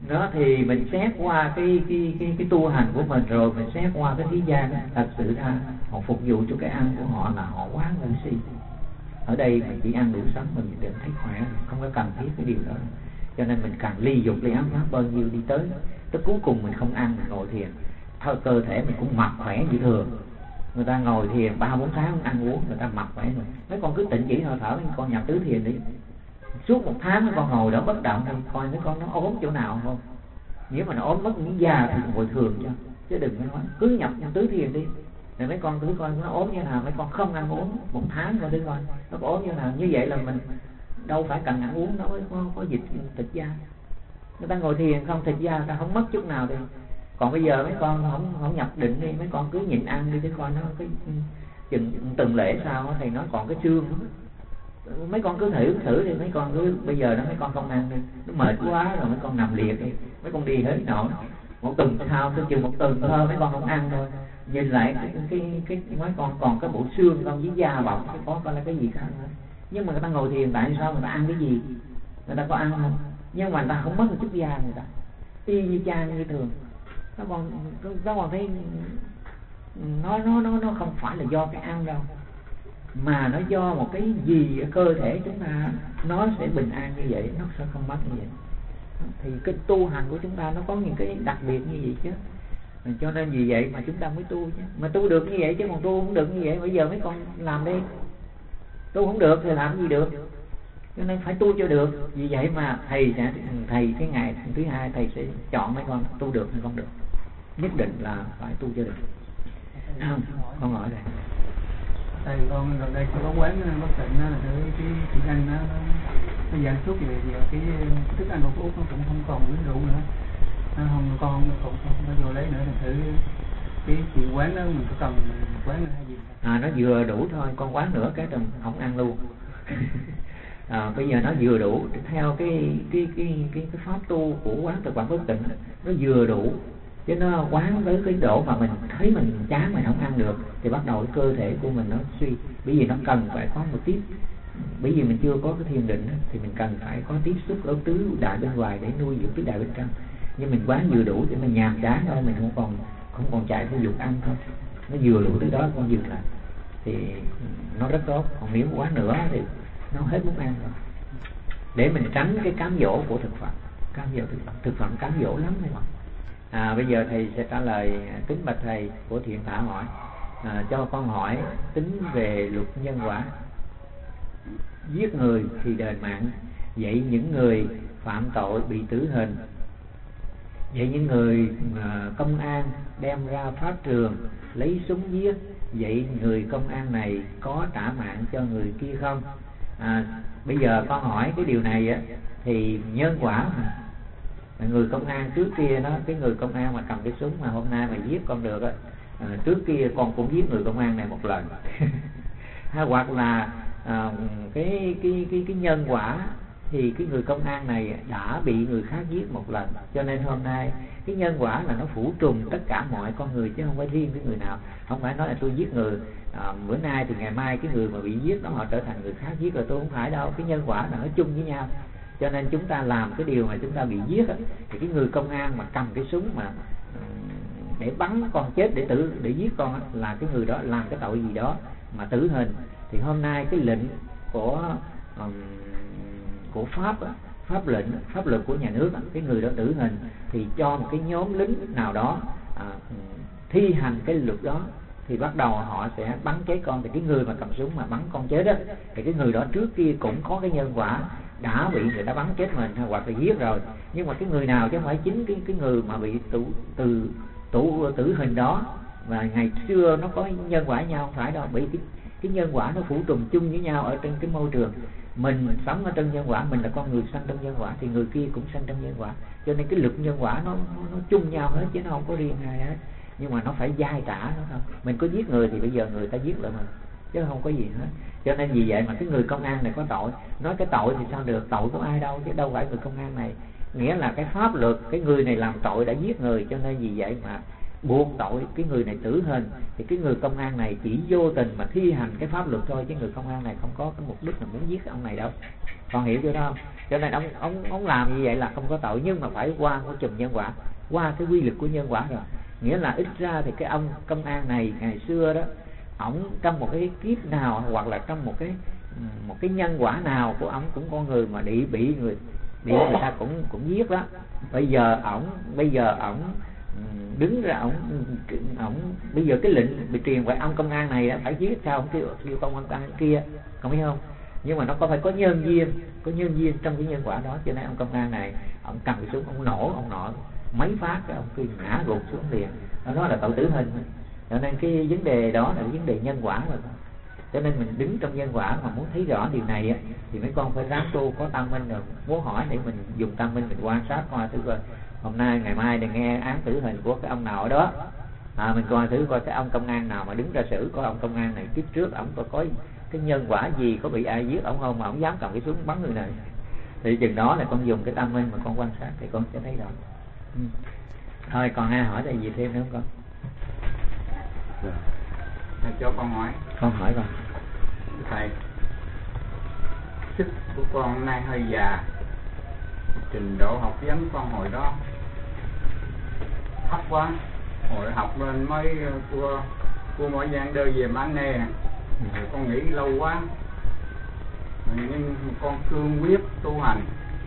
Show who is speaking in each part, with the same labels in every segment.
Speaker 1: Đó thì mình xét qua cái tu hành của mình, rồi mình xét qua cái thế gian đó, thật sự ra họ phục vụ cho cái ăn của họ là họ quá ngu si. Ở đây mình chỉ ăn đủ sống mình được thấy khỏe, không có cần thiết cái điều đó. Cho nên mình càng ly dục ly áo pháp bao nhiêu đi tới cuối cùng mình không ăn, mình ngồi thiền thôi cơ thể mình cũng mập khỏe như thường. Người ta ngồi thiền 3-4 tháng không ăn uống, người ta mập khỏe rồi. Mấy con cứ tịnh chỉ hơi thở, mấy con nhập tứ thiền đi, suốt 1 tháng mấy con ngồi đó bất động đi, coi mấy con nó ốm chỗ nào không. Nếu mà nó ốm mất miếng da thì ngồi thường cho, chứ đừng có nói cứ nhập tứ thiền đi. Rồi mấy con cứ coi nó ốm như nào, mấy con không ăn uống 1 tháng coi thử coi nó có ốm như nào. Như vậy là mình đâu phải cần ăn uống, nó mới có dịch thịt da. Người ta ngồi thiền không thịt da người ta không mất chút nào đi. Còn bây giờ mấy con không nhập định đi, mấy con cứ nhịn ăn đi, chứ coi nó cái chừng từng lễ sau thì nó còn cái xương. Mấy con cứ thử đi, mấy con cứ bây giờ đó mấy con không ăn đi, nó mệt quá rồi mấy con nằm liệt đi, mấy con đi hết nổi. 1 tuần sau tới chừng 1 tuần thôi mấy con không ăn thôi, nhìn lại cái mấy con còn cái bộ xương con với da bọc, cái có coi là cái gì khác nữa. Nhưng mà người ta ngồi thiền tại sao người ta ăn cái gì, người ta có ăn không, nhưng mà người ta không mất một chút da, người ta y như cha như thường. Nó còn thấy nó không phải là do cái ăn đâu, mà nó do một cái gì ở cơ thể chúng ta nó sẽ bình an như vậy, nó sẽ không mất như vậy. Thì cái tu hành của chúng ta nó có những cái đặc biệt như vậy chứ. Cho nên vì vậy mà chúng ta mới tu chứ. Mà tu được như vậy chứ còn tu không được như vậy, bây giờ mấy con làm đi. Tu không được thì làm gì được. Cho nên phải tu cho được. Vì vậy mà thầy cái ngày thứ 2 thầy sẽ chọn mấy con tu được hay không được. Nhất định là phải tu cho được. Con hỏi đây.
Speaker 2: Tại vì con gần đây có quán bất tịnh là cái thức ăn nó giảm sút về cái thức ăn của Út nó cũng không còn uống rượu nữa. Con không vô lấy nữa, thì thử cái chuyện quán đó mình có cần quán hay gì?
Speaker 1: Nó vừa đủ thôi, con quán nữa cái rồi không ăn luôn. Bây giờ nó vừa đủ theo cái pháp tu của quán thực quản bất tịnh, nó vừa đủ. Chứ nó quán tới cái độ mà mình thấy mình chán, mình không ăn được thì bắt đầu cái cơ thể của mình nó suy. Bởi vì nó cần phải có một tiếp, bởi vì mình chưa có cái thiền định thì mình cần phải có tiếp xúc ở tứ đại bên ngoài để nuôi dưỡng tứ đại bên trong. Nhưng mình quán vừa đủ để mình nhàm chán thôi, mình không còn chạy theo dục ăn thôi, nó vừa đủ tới đó con dừng lại thì nó rất tốt. Còn nếu quán nữa thì nó hết muốn ăn rồi, để mình tránh cái cám dỗ của thực phẩm. Cám dỗ thực phẩm cám dỗ lắm phải không? Bây giờ thầy sẽ trả lời. Kính bạch thầy, của Thiện Thả hỏi cho con hỏi tính về luật nhân quả. Giết người thì đền mạng, vậy những người phạm tội bị tử hình, vậy những người công an đem ra pháp trường lấy súng giết, vậy người công an này có trả mạng cho người kia không? Bây giờ con hỏi cái điều này á, thì nhân quả mà. Người công an trước kia đó, cái người công an mà cầm cái súng mà hôm nay mà giết con được á, trước kia con cũng giết người công an này một lần. Hoặc là cái nhân quả thì cái người công an này đã bị người khác giết một lần, cho nên hôm nay cái nhân quả là nó phủ trùm tất cả mọi con người, chứ không phải riêng cái người nào. Không phải nói là tôi giết người bữa nay thì ngày mai cái người mà bị giết đó họ trở thành người khác giết, rồi tôi không phải đâu. Cái nhân quả là nó chung với nhau. Cho nên chúng ta làm cái điều mà chúng ta bị giết á, thì cái người công an mà cầm cái súng mà để bắn con chết để giết con á, là cái người đó làm cái tội gì đó mà tử hình. Thì hôm nay cái lệnh của pháp á, pháp luật của nhà nước á, cái người đó tử hình thì cho một cái nhóm lính nào đó thi hành cái luật đó, thì bắt đầu họ sẽ bắn chết con. Thì cái người mà cầm súng mà bắn con chết á, thì cái người đó trước kia cũng có cái nhân quả đã bị người ta bắn chết mình hoặc là giết rồi. Nhưng mà cái người nào chứ không phải chính cái người mà bị tử hình đó, và ngày xưa nó có nhân quả nhau, không phải đâu. Bởi vì cái nhân quả nó phủ trùm chung với nhau ở trên cái môi trường. Mình sống ở trong nhân quả, mình là con người sanh trong nhân quả, thì người kia cũng sanh trong nhân quả. Cho nên cái luật nhân quả nó chung nhau hết, chứ nó không có riêng ai hết. Nhưng mà nó phải dai trả nó thôi. Mình có giết người thì bây giờ người ta giết lại mình, chứ không có gì hết. Cho nên vì vậy mà cái người công an này có tội. Nói cái tội thì sao được, tội của ai đâu, chứ đâu phải người công an này. Nghĩa là cái pháp luật, cái người này làm tội đã giết người, cho nên vì vậy mà buộc tội cái người này tử hình, thì cái người công an này chỉ vô tình mà thi hành cái pháp luật thôi, chứ người công an này không có cái mục đích là muốn giết ông này đâu. Con hiểu chưa đó? Cho nên ông làm như vậy là không có tội, nhưng mà phải qua một chùm nhân quả, qua cái quy luật của nhân quả rồi. Nghĩa là ít ra thì cái ông công an này ngày xưa đó, ổng trong một cái kiếp nào hoặc là trong một cái nhân quả nào của ổng cũng con người mà bị người ta cũng giết đó. Bây giờ ổng đứng ra, ổng bây giờ cái lệnh bị truyền về ông công an này đã phải giết, sao ông kêu công an kia, không biết không? Nhưng mà nó có phải có nhân duyên trong cái nhân quả đó, cho nên ông công an này ông cầm cái súng, ông nổ mấy phát, cái ông kia ngã gục xuống liền. Đó là tội tử hình. Cho nên cái vấn đề đó là cái vấn đề nhân quả rồi. Cho nên mình đứng trong nhân quả mà muốn thấy rõ điều này á, thì mấy con phải ráng tu, có tâm minh rồi muốn hỏi để mình dùng tâm minh mình quan sát coi thử coi hôm nay ngày mai để nghe án tử hình của cái ông nào ở đó, mình coi thử coi cái ông công an nào mà đứng ra xử, coi ông công an này kiếp trước ông có cái nhân quả gì, có bị ai giết ông không mà ông dám cầm cái súng bắn người này. Thì chừng đó là con dùng cái tâm minh mà con quan sát thì con sẽ thấy rõ. Thôi còn ai hỏi gì thêm nữa không con?
Speaker 3: Thầy cho con hỏi.
Speaker 1: Con hỏi con.
Speaker 3: Thầy, sức của con hôm nay hơi già, trình độ học vấn con hồi đó thấp quá, hồi học lên mới cua mỗi gian đơ về má nè, con nghĩ lâu quá, nhưng con cương quyết tu hành,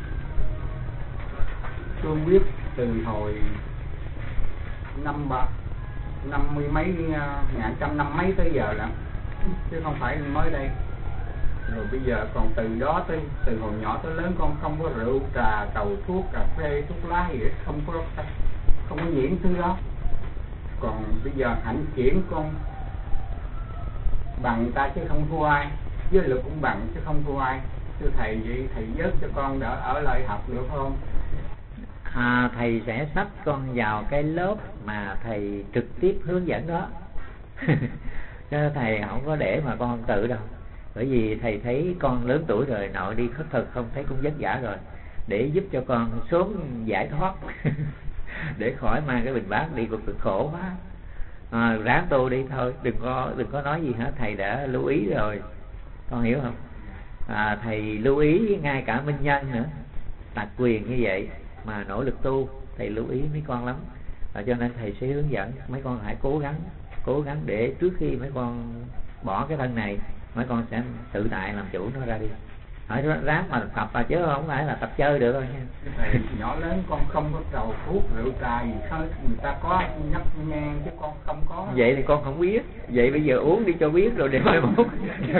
Speaker 3: cương quyết từ hồi năm mươi mấy, trăm năm mấy tới giờ lắm, chứ không phải mới đây. Rồi bây giờ còn từ đó từ hồi nhỏ tới lớn con không có rượu trà tàu thuốc cà phê thuốc lá gì hết, không có nhiễm thứ đó. Còn bây giờ hạnh kiểm con bằng ta chứ không thua ai, giới lực cũng bằng chứ không thua ai. Thưa thầy, vậy thầy giúp cho con đỡ ở lại học được không?
Speaker 1: Thầy sẽ sắp con vào cái lớp mà thầy trực tiếp hướng dẫn đó. Chứ thầy không có để mà con tự đâu. Bởi vì thầy thấy con lớn tuổi rồi, nội đi khất thực không thấy cũng vất vả rồi, để giúp cho con sớm giải thoát để khỏi mang cái bình bát đi cực khổ quá. Ráng tu đi thôi, đừng có nói gì hết, thầy đã lưu ý rồi, con hiểu không? Thầy lưu ý ngay cả minh nhân nữa, đặc quyền như vậy mà nỗ lực tu, thầy lưu ý mấy con lắm. Cho nên thầy sẽ hướng dẫn mấy con hãy cố gắng để trước khi mấy con bỏ cái thân này, mấy con sẽ tự tại làm chủ nó ra đi. Hỏi ráng mà tập chứ không phải là tập chơi được thôi nha.
Speaker 3: Thầy, nhỏ lớn con không có trầu thuốc rượu trà gì hết, người ta có nhấp nhan chứ con không có.
Speaker 1: Vậy thì con không biết, vậy bây giờ uống đi cho biết rồi để mai mốt.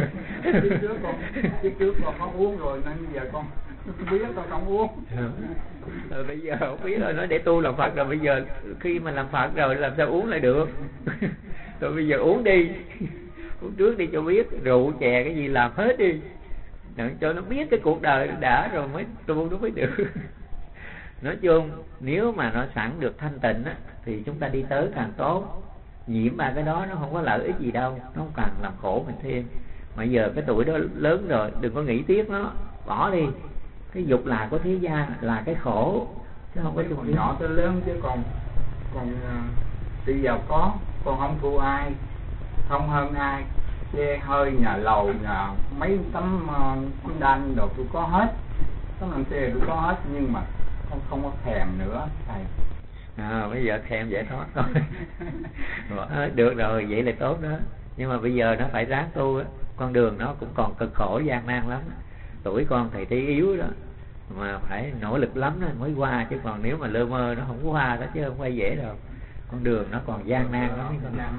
Speaker 3: Trước trước con có uống rồi nên giờ con biết con không uống.
Speaker 1: Rồi bây giờ không biết rồi, nói để tu làm Phật rồi, bây giờ khi mà làm Phật rồi làm sao uống lại được. Rồi bây giờ uống đi, uống trước đi cho biết, rượu chè cái gì làm hết đi, cho nó biết cái cuộc đời đã rồi mới tu nó mới được. Nói chung nếu mà nó sẵn được thanh tịnh á, thì chúng ta đi tới càng tốt. Nhiễm ba cái đó nó không có lợi ích gì đâu, nó không càng làm khổ mình thêm. Mà giờ cái tuổi đó lớn rồi, đừng có nghĩ tiếc nó, bỏ đi. Cái dục là của thế gian là cái khổ, chứ không có
Speaker 3: còn nhỏ tới lớn, chứ còn bây giờ con không thua ai, không hơn ai. Xe hơi, nhà lầu, nhà mấy tấm đanh đồ tôi có hết, tấm làm xe tôi có hết, nhưng mà không có thèm nữa thầy.
Speaker 1: Bây giờ thèm giải thoát thôi. Được rồi, vậy là tốt đó. Nhưng mà bây giờ nó phải ráng tu á, con đường nó cũng còn cực khổ gian nan lắm. Tuổi con thầy thấy yếu đó, mà phải nỗ lực lắm nó mới qua, chứ còn nếu mà lơ mơ nó không có qua đó, chứ không phải dễ đâu. Con đường nó còn gian nan lắm.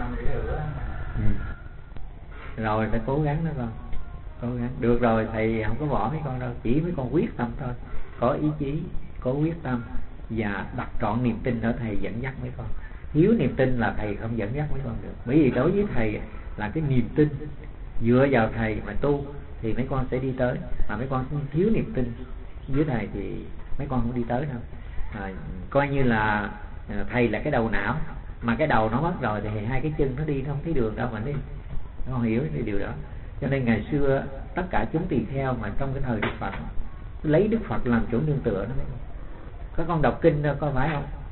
Speaker 1: Rồi phải cố gắng đó con, cố gắng. Được rồi, thầy không có bỏ mấy con đâu, chỉ mấy con quyết tâm thôi, có ý chí, có quyết tâm và đặt trọn niềm tin ở thầy dẫn dắt mấy con. Thiếu niềm tin là thầy không dẫn dắt mấy con được. Bởi vì đối với thầy là cái niềm tin, dựa vào thầy mà tu thì mấy con sẽ đi tới. Mà mấy con thiếu niềm tin với thầy thì mấy con không đi tới đâu. Coi như là thầy là cái đầu não, mà cái đầu nó mất rồi thì hai cái chân nó đi, nó không thấy đường đâu mà đi. Nó không hiểu cái điều đó. Cho nên ngày xưa tất cả chúng tỳ kheo mà trong cái thời Đức Phật lấy Đức Phật làm chỗ nương tựa đó. Các con đọc kinh đó có phải không?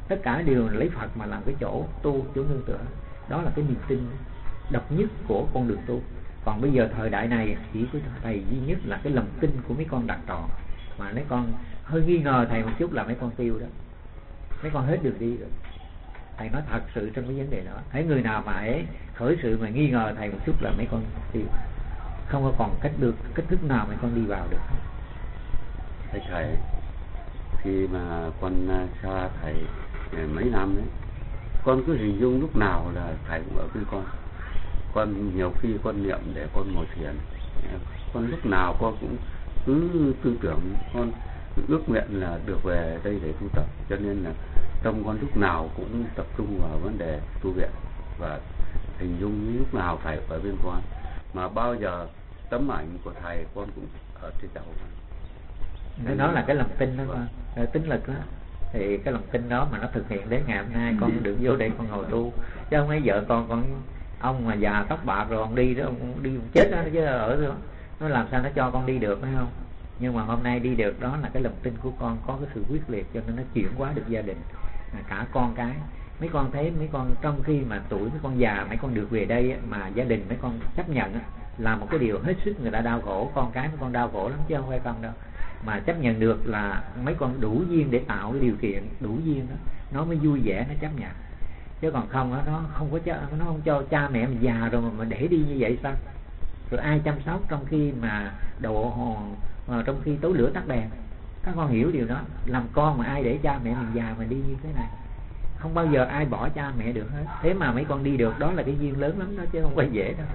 Speaker 1: tất cả đều lấy Phật mà làm cái chỗ tu, chỗ nương tựa. Đó là cái niềm tin độc nhất của con đường tu. Còn bây giờ thời đại này chỉ có thầy duy nhất là cái lòng tin của mấy con đặt trò, mà mấy con hơi nghi ngờ thầy một chút là mấy con tiêu đó, mấy con hết đường đi rồi. Thầy nói thật sự trong cái vấn đề đó, thấy người nào mà khởi sự mà nghi ngờ thầy một chút là mấy con tiêu, không có còn cách thức nào mấy con đi vào được.
Speaker 4: Thầy khi mà con xa thầy mấy năm đấy, con cứ hình dung lúc nào là thầy cũng ở bên con nhiều khi con niệm để con ngồi thiền, con lúc nào con cũng cứ tư tưởng, con ước nguyện là được về đây để tu tập, cho nên là tâm con lúc nào cũng tập trung vào vấn đề tu viện, và hình dung lúc nào thầy ở bên con, mà bao giờ tấm ảnh của thầy con cũng ở trên đầu con.
Speaker 1: Đó là cái lòng tin đó con, tính lực đó. Thì cái lòng tin đó mà nó thực hiện đến ngày hôm nay con được vô đây con ngồi tu, chứ không mấy vợ con ông mà già tóc bạc rồi ông đi đó, ông đi chết đó chứ ở đó. Nó làm sao nó cho con đi được, phải không? Nhưng mà hôm nay đi được đó là cái lòng tin của con, có cái sự quyết liệt, cho nên nó chuyển hóa được gia đình, cả con cái. Mấy con thấy mấy con trong khi mà tuổi mấy con già, mấy con được về đây mà gia đình mấy con chấp nhận là một cái điều hết sức người ta đau khổ, con cái mấy con đau khổ lắm chứ không phải không đâu. Mà chấp nhận được là mấy con đủ duyên để tạo cái điều kiện đủ duyên đó, nó mới vui vẻ, nó chấp nhận. Chứ còn không đó, nó không cho cha mẹ mình già rồi mà để đi như vậy sao? Rồi ai chăm sóc trong khi mà trong khi tối lửa tắt đèn? Các con hiểu điều đó. Làm con mà ai để cha mẹ mình già mà đi như thế này? Không bao giờ ai bỏ cha mẹ được hết. Thế mà mấy con đi được, đó là cái duyên lớn lắm đó, chứ không phải dễ đâu.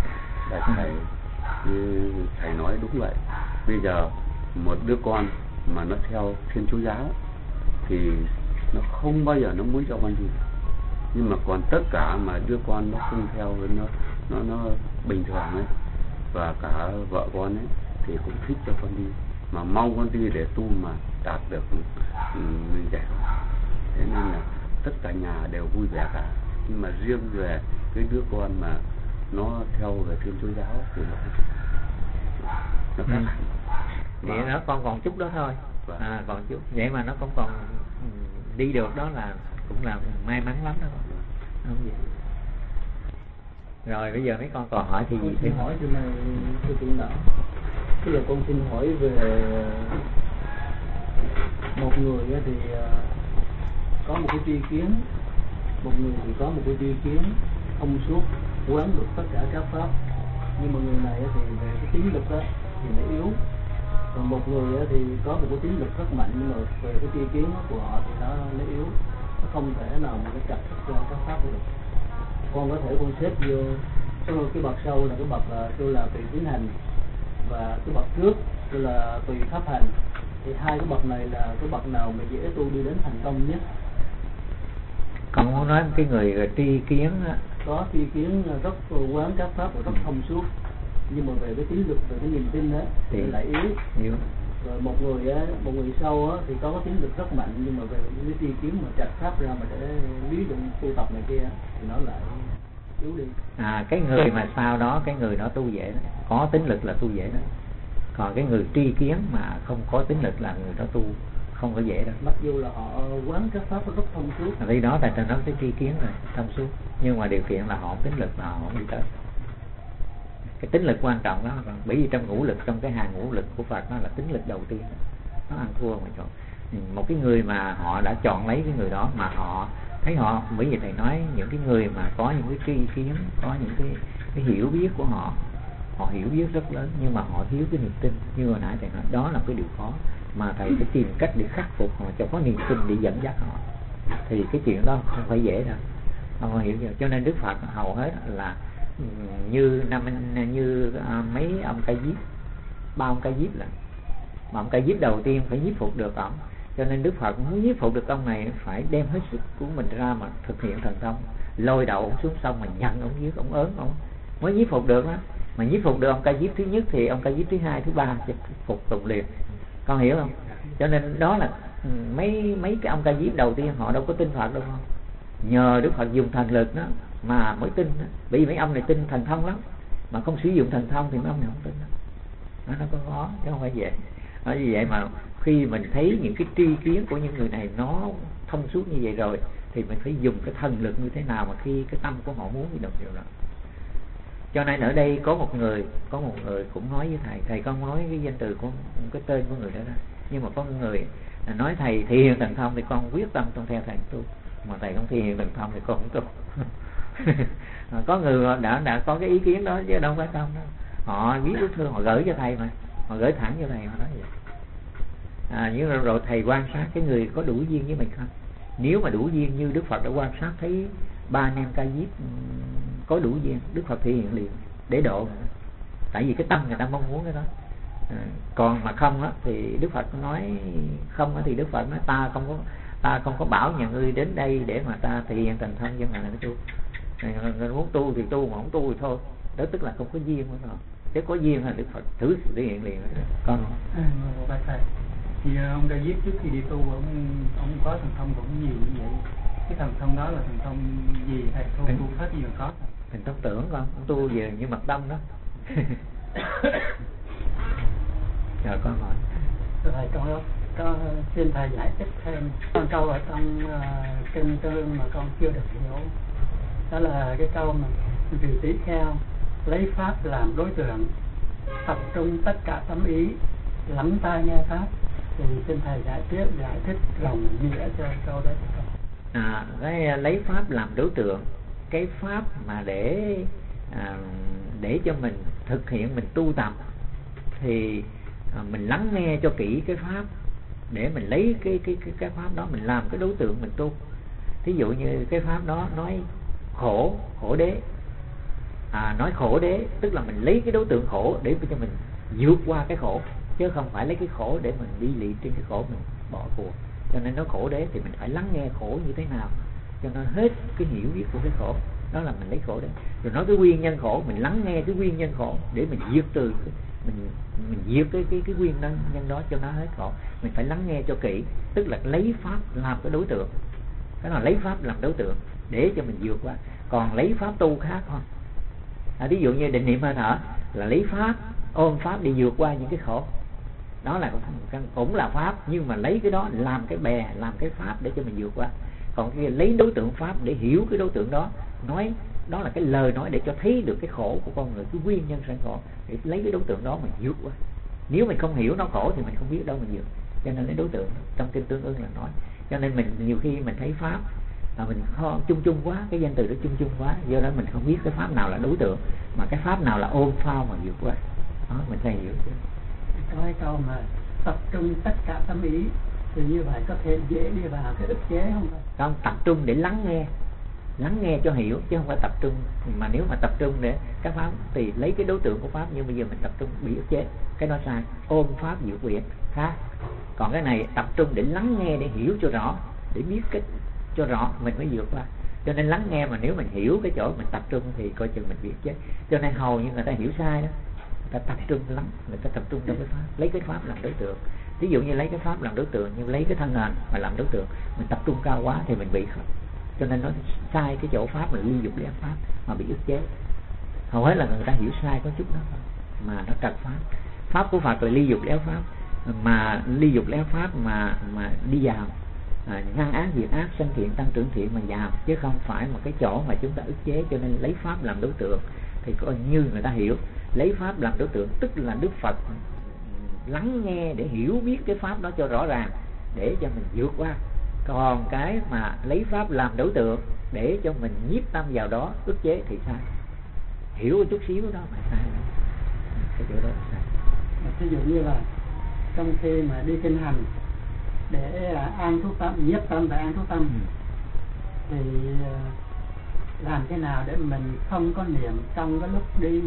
Speaker 4: Thầy nói đúng vậy. Bây giờ một đứa con mà nó theo Thiên Chúa giáo thì nó không bao giờ nó muốn cho con đi. Nhưng mà còn tất cả mà đứa con nó không theo, nó bình thường ấy, và cả vợ con ấy thì cũng thích cho con đi, mà mong con đi để tu mà đạt được giải thoát. Thế nên là tất cả nhà đều vui vẻ cả. Nhưng mà riêng về cái đứa con mà nó theo về Thiên Chúa giáo thì nó khác hẳn.
Speaker 1: Thì nó còn chút đó thôi, còn chút vậy mà nó cũng còn đi được, đó là cũng là may mắn lắm đó. Không gì. Rồi bây giờ mấy con còn hỏi thì gì?
Speaker 2: Xin hỏi cho này thưa trưởng đạo. Bây giờ con xin hỏi về một người thì có một cái tri kiến, một người thì có một cái tri kiến thông suốt, quán được tất cả các pháp, nhưng mà người này thì về cái tính lực đó thì nó yếu. Còn một người thì có một cái tính lực rất mạnh, nhưng mà về cái tri kiến của họ thì nó yếu, nó không thể nào mà nó chặt tất cả các pháp được. Con có thể con xếp vô cái bậc sau là cái bậc tôi là tùy tiến hành, và cái bậc trước tôi là tùy pháp hành. Thì hai cái bậc này là cái bậc nào mà dễ tu đi đến thành công nhất?
Speaker 1: Con muốn nói cái người tri kiến đó.
Speaker 2: Có tri kiến rất quán các pháp và rất thông suốt, nhưng mà về cái tính lực, về cái niềm tin đó thì lại yếu. Rồi một người sau thì có tính lực rất mạnh, nhưng mà về cái tri kiến mà trạch pháp ra mà để lý luận tu tập này kia thì nó lại yếu đi.
Speaker 1: Cái người mà sau đó cái người đó tu dễ đó, có tính lực là tu dễ đó. Còn cái người tri kiến mà không có tính lực là người đó tu không có dễ đâu.
Speaker 2: Mặc dù là họ quán các pháp rất thông suốt.
Speaker 1: Vì đó tại nó cái tri kiến rồi, thông suốt, nhưng mà điều kiện là họ không tính lực, là họ không đi tới. Cái tính lực quan trọng đó, bởi vì trong ngũ lực, trong cái hàng ngũ lực của Phật, nó là tính lực đầu tiên, nó ăn thua mà chọn. Một cái người mà họ đã chọn lấy cái người đó mà họ thấy họ, bởi vì thầy nói những cái người mà có những cái tri kiến, có những cái hiểu biết của họ hiểu biết rất lớn, nhưng mà họ thiếu cái niềm tin. Như hồi nãy thầy nói, đó là cái điều khó mà thầy phải tìm cách để khắc phục họ, cho có niềm tin để dẫn dắt họ. Thì cái chuyện đó không phải dễ đâu, không hiểu chưa? Cho nên Đức Phật hầu hết là như mấy ông Ca Diếp, 3 ông Ca Diếp, là mà ông Ca Diếp đầu tiên phải nhiếp phục được ông. Cho nên Đức Phật muốn nhiếp phục được ông này phải đem hết sức của mình ra mà thực hiện thần thông, lôi đầu ông xuống sông mà nhận ông giết, ông ớn ông mới nhiếp phục được đó. Mà nhiếp phục được ông Ca Diếp thứ nhất thì ông Ca Diếp thứ hai, thứ ba sẽ phục tùng liền. Con hiểu không? Cho nên đó là mấy cái ông Ca Diếp đầu tiên họ đâu có tin Phật đâu không? Nhờ Đức Phật dùng thần lực đó mà mới tin đó. Bởi vì mấy ông này tin thần thông lắm, mà không sử dụng thần thông thì mấy ông này không tin đó. Nó có khó chứ không phải vậy. Vì vậy mà khi mình thấy những cái tri kiến của những người này nó thông suốt như vậy rồi thì mình phải dùng cái thần lực như thế nào mà khi cái tâm của họ muốn thì được điều đó. Cho nên ở đây có một người cũng nói với thầy con nói cái danh từ của cái tên của người đó đó, nhưng mà có người nói thầy thi hiện thần thông thì con quyết tâm con theo thầy tu, mà thầy không thi hiện thần thông thì con không tu. Có người đã có cái ý kiến đó chứ đâu phải không đó. Họ viết bức thư họ gửi cho thầy mà, họ gửi thẳng cho thầy, họ nói vậy. Nhưng rồi thầy quan sát cái người có đủ duyên với mình không. Nếu mà đủ duyên như Đức Phật đã quan sát thấy 3 anh em Ca Diếp có đủ duyên, Đức Phật thể hiện liền để độ người. Tại vì cái tâm người ta mong muốn cái đó. Còn mà không á thì Đức Phật nói không á thì Đức Phật nói ta không có bảo nhà ngươi đến đây để mà ta thể hiện thành thân cho ngài là tu. Người muốn tu thì tu, mà không tu thì thôi. Đó tức là không có duyên nữa. Chứ có duyên là Đức Phật thử thể hiện liền. Con
Speaker 2: bạch thầy, thì ông Ca Diếp trước khi đi tu ông có thần thông cũng nhiều như vậy. Cái thần thông đó là thần thông gì thầy? Tu hết gì mà có.
Speaker 1: Thần thông tưởng con, ông tu về như mật tâm đó. Rồi con hỏi.
Speaker 2: Thầy con xin thầy giải thích thêm con câu ở trong kinh Tương mà con chưa được hiểu. Đó là cái câu mà vị tỷ kheo lấy pháp làm đối tượng, tập trung tất cả tâm ý, lắng tai nghe pháp. Thì xin thầy giải thích lòng nghĩa cho câu đó.
Speaker 1: Cái lấy pháp làm đối tượng, cái pháp mà để cho mình thực hiện, mình tu tập thì mình lắng nghe cho kỹ cái pháp để mình lấy cái pháp đó mình làm cái đối tượng mình tu. Thí dụ như cái pháp đó nói khổ đế, nói khổ đế tức là mình lấy cái đối tượng khổ để cho mình vượt qua cái khổ, chứ không phải lấy cái khổ để mình đi lì trên cái khổ mình bỏ cuộc. Cho nên nói khổ đế thì mình phải lắng nghe khổ như thế nào cho nó hết cái hiểu biết của cái khổ đó, là mình lấy khổ đế. Rồi nói cái nguyên nhân khổ, mình lắng nghe cái nguyên nhân khổ để mình diệt trừ, mình diệt cái nguyên nhân đó cho nó hết khổ. Mình phải lắng nghe cho kỹ, tức là lấy pháp làm cái đối tượng. Cái nào lấy pháp làm đối tượng để cho mình vượt qua. Còn lấy pháp tu khác thôi. Ví dụ như định niệm hơi thở là lấy pháp, ôm pháp đi vượt qua những cái khổ. Đó là cũng là pháp, nhưng mà lấy cái đó làm cái bè, làm cái pháp để cho mình vượt qua. Còn cái lấy đối tượng pháp để hiểu cái đối tượng đó, nói đó là cái lời nói để cho thấy được cái khổ của con người, cái nguyên nhân sanh khổ, để lấy cái đối tượng đó mình vượt qua. Nếu mình không hiểu nó khổ thì mình không biết đâu mình vượt. Cho nên lấy đối tượng trong kinh Tương Ưng là nói. Cho nên mình nhiều khi mình thấy pháp mình chung quá, cái danh từ đó chung quá, do đó mình không biết cái pháp nào là đối tượng, mà cái pháp nào là ôm phao mà vượt qua. Đó mình phải hiểu.
Speaker 2: Có cái câu mà tập trung tất cả tâm ý thì như vậy có thể dễ đi vào cái ức chế không?
Speaker 1: Không, tập trung để lắng nghe cho hiểu, chứ không phải tập trung. Mà nếu mà tập trung để các pháp thì lấy cái đối tượng của pháp, nhưng bây giờ mình tập trung bị ức chế, cái đó sai. Ôm pháp vượt quyển khác. Còn cái này tập trung để lắng nghe, để hiểu cho rõ, để biết cái cho rõ mình mới vượt qua. Cho nên lắng nghe mà nếu mình hiểu cái chỗ mình tập trung thì coi chừng mình bị ức chế. Cho nên hầu như người ta hiểu sai đó. Người ta tập trung lắm, người ta tập trung trong cái pháp, lấy cái pháp làm đối tượng. Ví dụ như lấy cái pháp làm đối tượng, nhưng lấy cái thân hình mà làm đối tượng, mình tập trung cao quá thì mình bị không. Cho nên nó sai cái chỗ pháp là ly dục léo pháp mà bị ức chế. Hầu hết là người ta hiểu sai có chút đó mà nó trật pháp. Pháp của Phật là ly dục léo pháp, mà ly dục léo pháp mà đi vào ngăn ác diệt ác, sanh thiện tăng trưởng thiện mà vào, chứ không phải một cái chỗ mà chúng ta ức chế. Cho nên lấy pháp làm đối tượng thì coi như người ta hiểu. Lấy pháp làm đối tượng tức là Đức Phật lắng nghe để hiểu biết cái pháp đó cho rõ ràng để cho mình vượt qua. Còn cái mà lấy pháp làm đối tượng để cho mình nhiếp tâm vào đó, ức chế thì sai. Hiểu chút xíu đó mà sai. Cái chỗ đó là sai.
Speaker 2: Ví dụ như là trong khi mà đi kinh hành để an trú tâm, nhiếp tâm và an trú tâm thì làm thế nào để mình không có niệm trong cái lúc đi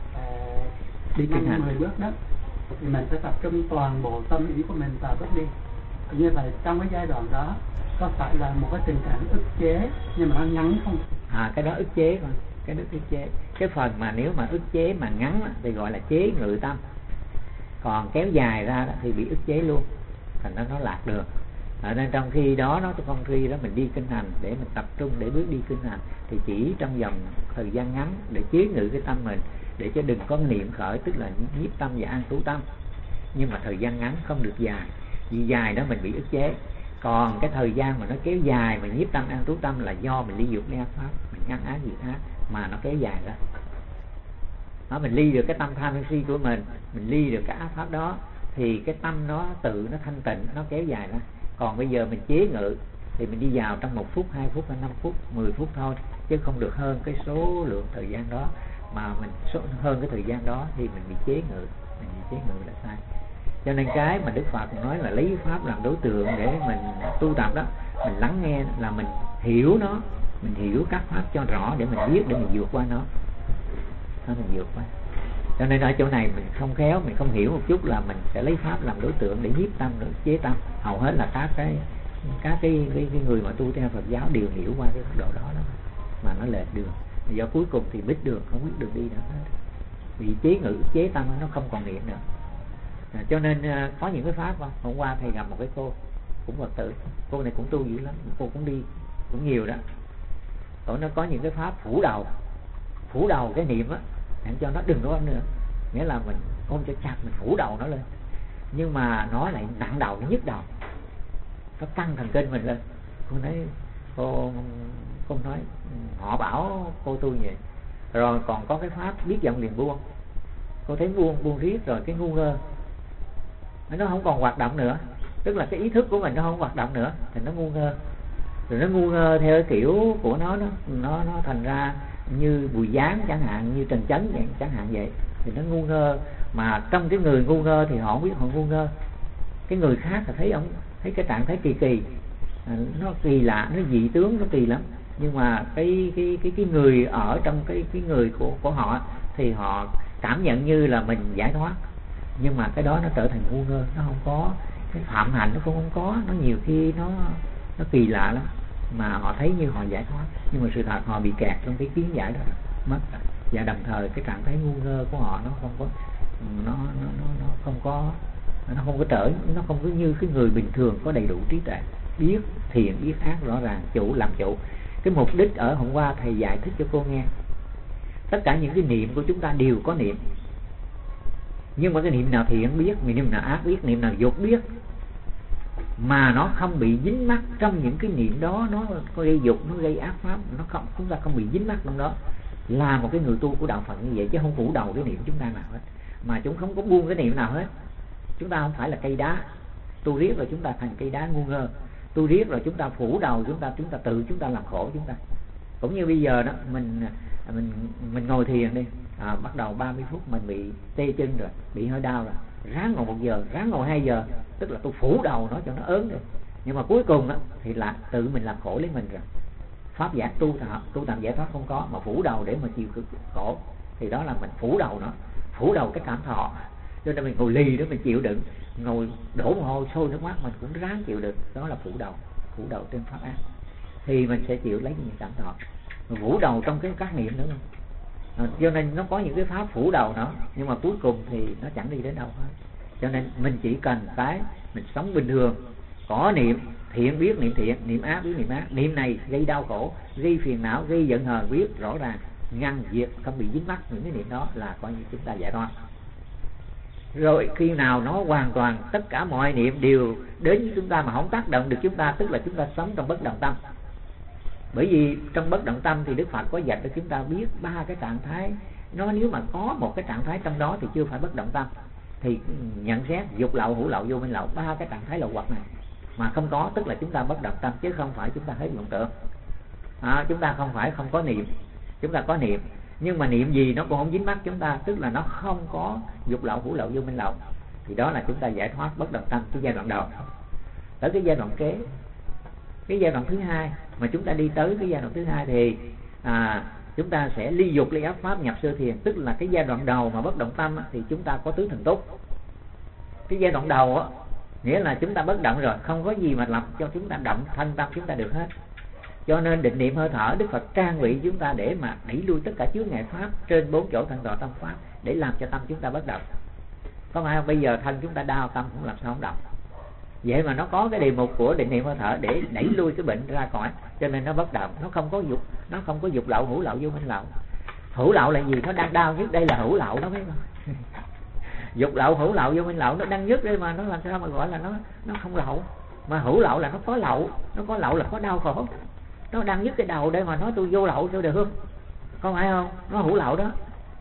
Speaker 1: kinh hành
Speaker 2: 10 bước đó, thì mình phải tập trung toàn bộ tâm ý của mình vào bước đi. Thì như vậy trong cái giai đoạn đó có phải là một cái tình trạng ức chế nhưng mà nó ngắn không?
Speaker 1: Cái đó ức chế mà, cái đó ức chế. Cái phần mà nếu mà ức chế mà ngắn thì gọi là chế ngự tâm. Còn kéo dài ra đó thì bị ức chế luôn, thành ra nó lạc đường. Nên trong khi đó trong khi đó mình đi kinh hành để mình tập trung để bước đi kinh hành thì chỉ trong vòng thời gian ngắn để chế ngự cái tâm mình, để cho đừng có niệm khởi, tức là nhiếp tâm và an trú tâm. Nhưng mà thời gian ngắn không được dài, vì dài đó mình bị ức chế. Còn cái thời gian mà nó kéo dài mà nhiếp tâm an trú tâm là do mình ly dục ly ác pháp, mình ngăn ác diệt ác mà nó kéo dài ra. Đó, mình ly được cái tâm tham sân si của mình ly được cái ác pháp đó thì cái tâm nó tự nó thanh tịnh, nó kéo dài ra. Còn bây giờ mình chế ngự thì mình đi vào trong 1 phút, 2 phút, 5 phút, 10 phút thôi, chứ không được hơn cái số lượng thời gian đó. Mà mình hơn cái thời gian đó thì mình bị chế ngự, là sai. Cho nên cái mà Đức Phật nói là lấy pháp làm đối tượng để mình tu tập đó, mình lắng nghe là mình hiểu nó, mình hiểu các pháp cho rõ để mình biết, để mình vượt qua nó. Mình vượt qua. Cho nên ở chỗ này mình không khéo, mình không hiểu một chút là mình sẽ lấy pháp làm đối tượng để nhiếp tâm, để chế tâm. Hầu hết là các cái người mà tu theo Phật giáo đều hiểu qua cái độ đó mà nó lệch đường. Do cuối cùng thì biết đường, không biết đường đi nữa hết. Vì chế ngự, chế tâm nó không còn niệm nữa. Cho nên có những cái pháp không? Hôm qua thầy gặp một cái cô cũng Phật tử, cô này cũng tu dữ lắm, cô cũng đi cũng nhiều đó. Cổ nó có những cái pháp phủ đầu cái niệm á, để cho nó đừng có nữa. Nghĩa là mình ôm cho chặt, mình phủ đầu nó lên. Nhưng mà nó lại nặng đầu, nó nhức đầu, nó căng thần kinh mình lên. Cô nói cô nói họ bảo cô tu vậy. Rồi còn có cái pháp biết giận liền buông. Cô thấy buông riết rồi cái ngu ngơ nó không còn hoạt động nữa, tức là cái ý thức của mình nó không hoạt động nữa thì nó ngu ngơ. Rồi nó ngu ngơ theo cái kiểu của nó thành ra như Bùi Giáng chẳng hạn, như Trần Chấn vậy, chẳng hạn vậy. Thì nó ngu ngơ, mà trong cái người ngu ngơ thì họ không biết họ ngu ngơ. Cái người khác là thấy cái trạng thái kỳ, nó kỳ lạ, nó dị tướng, nó kỳ lắm. Nhưng mà cái người ở trong cái người của họ thì họ cảm nhận như là mình giải thoát. Nhưng mà cái đó nó trở thành ngu ngơ, nó không có cái phạm hạnh, nó cũng không có, nó nhiều khi nó kỳ lạ lắm. Mà họ thấy như họ giải thoát, nhưng mà sự thật họ bị kẹt trong cái kiến giải đó mất. Và đồng thời cái trạng thái ngu ngơ của họ nó không có nó không có như cái người bình thường có đầy đủ trí tuệ, biết thiện biết ác rõ ràng, chủ làm chủ. Cái mục đích ở hôm qua thầy giải thích cho cô nghe, tất cả những cái niệm của chúng ta đều có niệm, nhưng mà cái niệm nào thiện biết, niệm nào ác biết, niệm nào dục biết, mà nó không bị dính mắc trong những cái niệm đó. Nó có gây dục, nó gây ác pháp, chúng ta không bị dính mắc trong đó. Là một cái người tu của đạo Phật như vậy, chứ không phủ đầu cái niệm chúng ta nào hết, mà chúng không có buông cái niệm nào hết. Chúng ta không phải là cây đá tu riết rồi chúng ta thành cây đá ngu ngơ, tu riết rồi chúng ta phủ đầu, chúng ta làm khổ chúng ta. Cũng như bây giờ đó, mình ngồi thiền đi, bắt đầu 30 phút mình bị tê chân rồi, bị hơi đau rồi, ráng ngồi 1 giờ, ráng ngồi 2 giờ, tức là tôi phủ đầu nó cho nó ớn rồi. Nhưng mà cuối cùng đó, thì là tự mình làm khổ lấy mình rồi. Pháp giải tu tập giải thoát không có, mà phủ đầu để mà chịu khổ, thì đó là mình phủ đầu nó, phủ đầu cái cảm thọ. Cho nên mình ngồi lì đó mình chịu đựng, ngồi đổ mồ hôi sôi nước mắt mình cũng ráng chịu đựng. Đó là phủ đầu trên pháp ác, thì mình sẽ chịu lấy những cảm thọ. Phủ đầu trong cái các niệm nữa. Cho nên nó có những cái pháp phủ đầu nó, nhưng mà cuối cùng thì nó chẳng đi đến đâu hết. Cho nên mình chỉ cần cái mình sống bình thường, có niệm thiện biết niệm thiện, niệm ác biết niệm ác. Niệm này gây đau khổ, gây phiền não, gây giận hờn biết rõ ràng, ngăn diệt, không bị dính mắc những cái niệm đó là coi như chúng ta giải thoát. Rồi khi nào nó hoàn toàn tất cả mọi niệm đều đến với chúng ta mà không tác động được chúng ta, tức là chúng ta sống trong bất động tâm. Bởi vì trong bất động tâm thì Đức Phật có dạy cho chúng ta biết 3 cái trạng thái. Nó nếu mà có một cái trạng thái trong đó thì chưa phải bất động tâm. Thì nhận xét dục lậu, hữu lậu, vô minh lậu, 3 cái trạng thái lậu hoặc này mà không có, tức là chúng ta bất động tâm, chứ không phải chúng ta hết vọng tưởng. Chúng ta không phải không có niệm, chúng ta có niệm, nhưng mà niệm gì nó cũng không dính mắc chúng ta, tức là nó không có dục lậu, hữu lậu, vô minh lậu. Thì đó là chúng ta giải thoát bất động tâm, cái giai đoạn đầu. Tới cái giai đoạn kế, cái giai đoạn thứ hai, mà chúng ta đi tới cái giai đoạn thứ hai thì chúng ta sẽ ly dục ly ác pháp nhập sơ thiền. Tức là cái giai đoạn đầu mà bất động tâm thì chúng ta có tứ thần túc. Cái giai đoạn đầu á, nghĩa là chúng ta bất động rồi, không có gì mà làm cho chúng ta động thân tâm chúng ta được hết. Cho nên định niệm hơi thở, Đức Phật trang bị chúng ta để mà đẩy lui tất cả chướng ngại pháp trên 4 chỗ thân tọa tâm pháp, để làm cho tâm chúng ta bất động. Có phải không? Bây giờ thân chúng ta đau, tâm cũng làm sao không động. Vậy mà nó có cái đề mục của định niệm hơi thở để đẩy lui cái bệnh ra khỏi, cho nên nó bất động, nó không có dục lậu, hữu lậu, vô minh lậu. Hữu lậu là gì? Nó đang đau nhất, đây là hữu lậu đó, phải không? Dục lậu, hữu lậu, vô minh lậu nó đang nhất đây mà nó làm sao mà gọi là nó không lậu. Mà hữu lậu là nó có lậu, nó có lậu là có đau khổ. Nó đang nhức cái đầu đây mà nói tôi vô lậu sao được không phải không? Nó hữu lậu đó.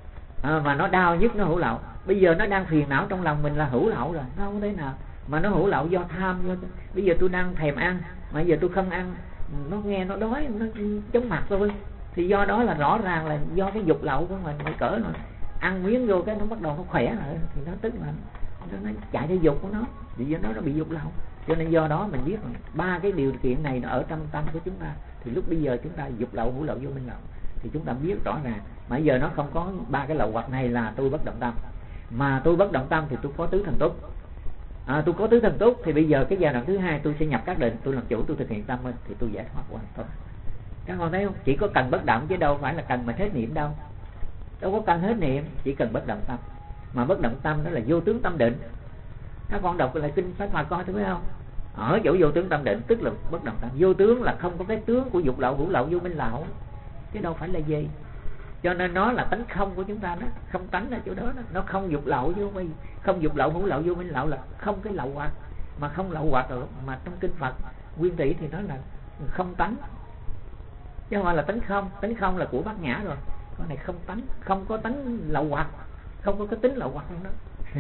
Speaker 1: Mà nó đau nhức nó hữu lậu. Bây giờ nó đang phiền não trong lòng mình là hữu lậu rồi, nó không thế nào. Mà nó hữu lậu do tham. Bây giờ tôi đang thèm ăn mà giờ tôi không ăn, nó nghe nó đói, nó chóng mặt thôi. Thì do đó là rõ ràng là do cái dục lậu của mình. Phải cỡ rồi ăn miếng vô cái nó bắt đầu nó khỏe rồi, thì nó tức là nó chạy theo dục của nó, vì do nó bị dục lậu. Cho nên do đó mình biết ba cái điều kiện này nó ở trong tâm của chúng ta, thì lúc bây giờ chúng ta dục lậu, hữu lậu, vô minh lậu thì chúng ta biết rõ ràng. Mà giờ nó không có ba cái lậu hoặc này là tôi bất động tâm. Mà tôi bất động tâm thì tôi có tứ thần túc. Tôi có tứ thần túc thì bây giờ cái giai đoạn thứ hai tôi sẽ nhập các định, tôi làm chủ, tôi thực hiện tâm mình thì tôi giải thoát hoàn toàn. Các con thấy không? Chỉ có cần bất động chứ đâu phải là cần mà hết niệm đâu. Đâu có cần hết niệm, chỉ cần bất động tâm. Mà bất động tâm đó là vô tướng tâm định. Các con đọc lại kinh Pháp Hòa coi thấy không? Ở chỗ vô tướng tâm định tức là bất động tâm. Vô tướng là không có cái tướng của dục lậu, hữu lậu, vô minh lậu, chứ đâu phải là gì. Cho nên nó là tánh không của chúng ta đó, không tánh ở chỗ đó, nó không dục lậu chứ không, không dục lậu, hữu lậu, vô minh lậu là không cái lậu hoặc. Mà không lậu hoặc rồi, mà trong kinh Phật Nguyên Thủy thì nói là không tánh, chứ không phải là tánh không. Tánh không là của Bát Nhã rồi, con này không tánh, không có tánh lậu hoặc, không có cái tính lậu hoặc trong đó.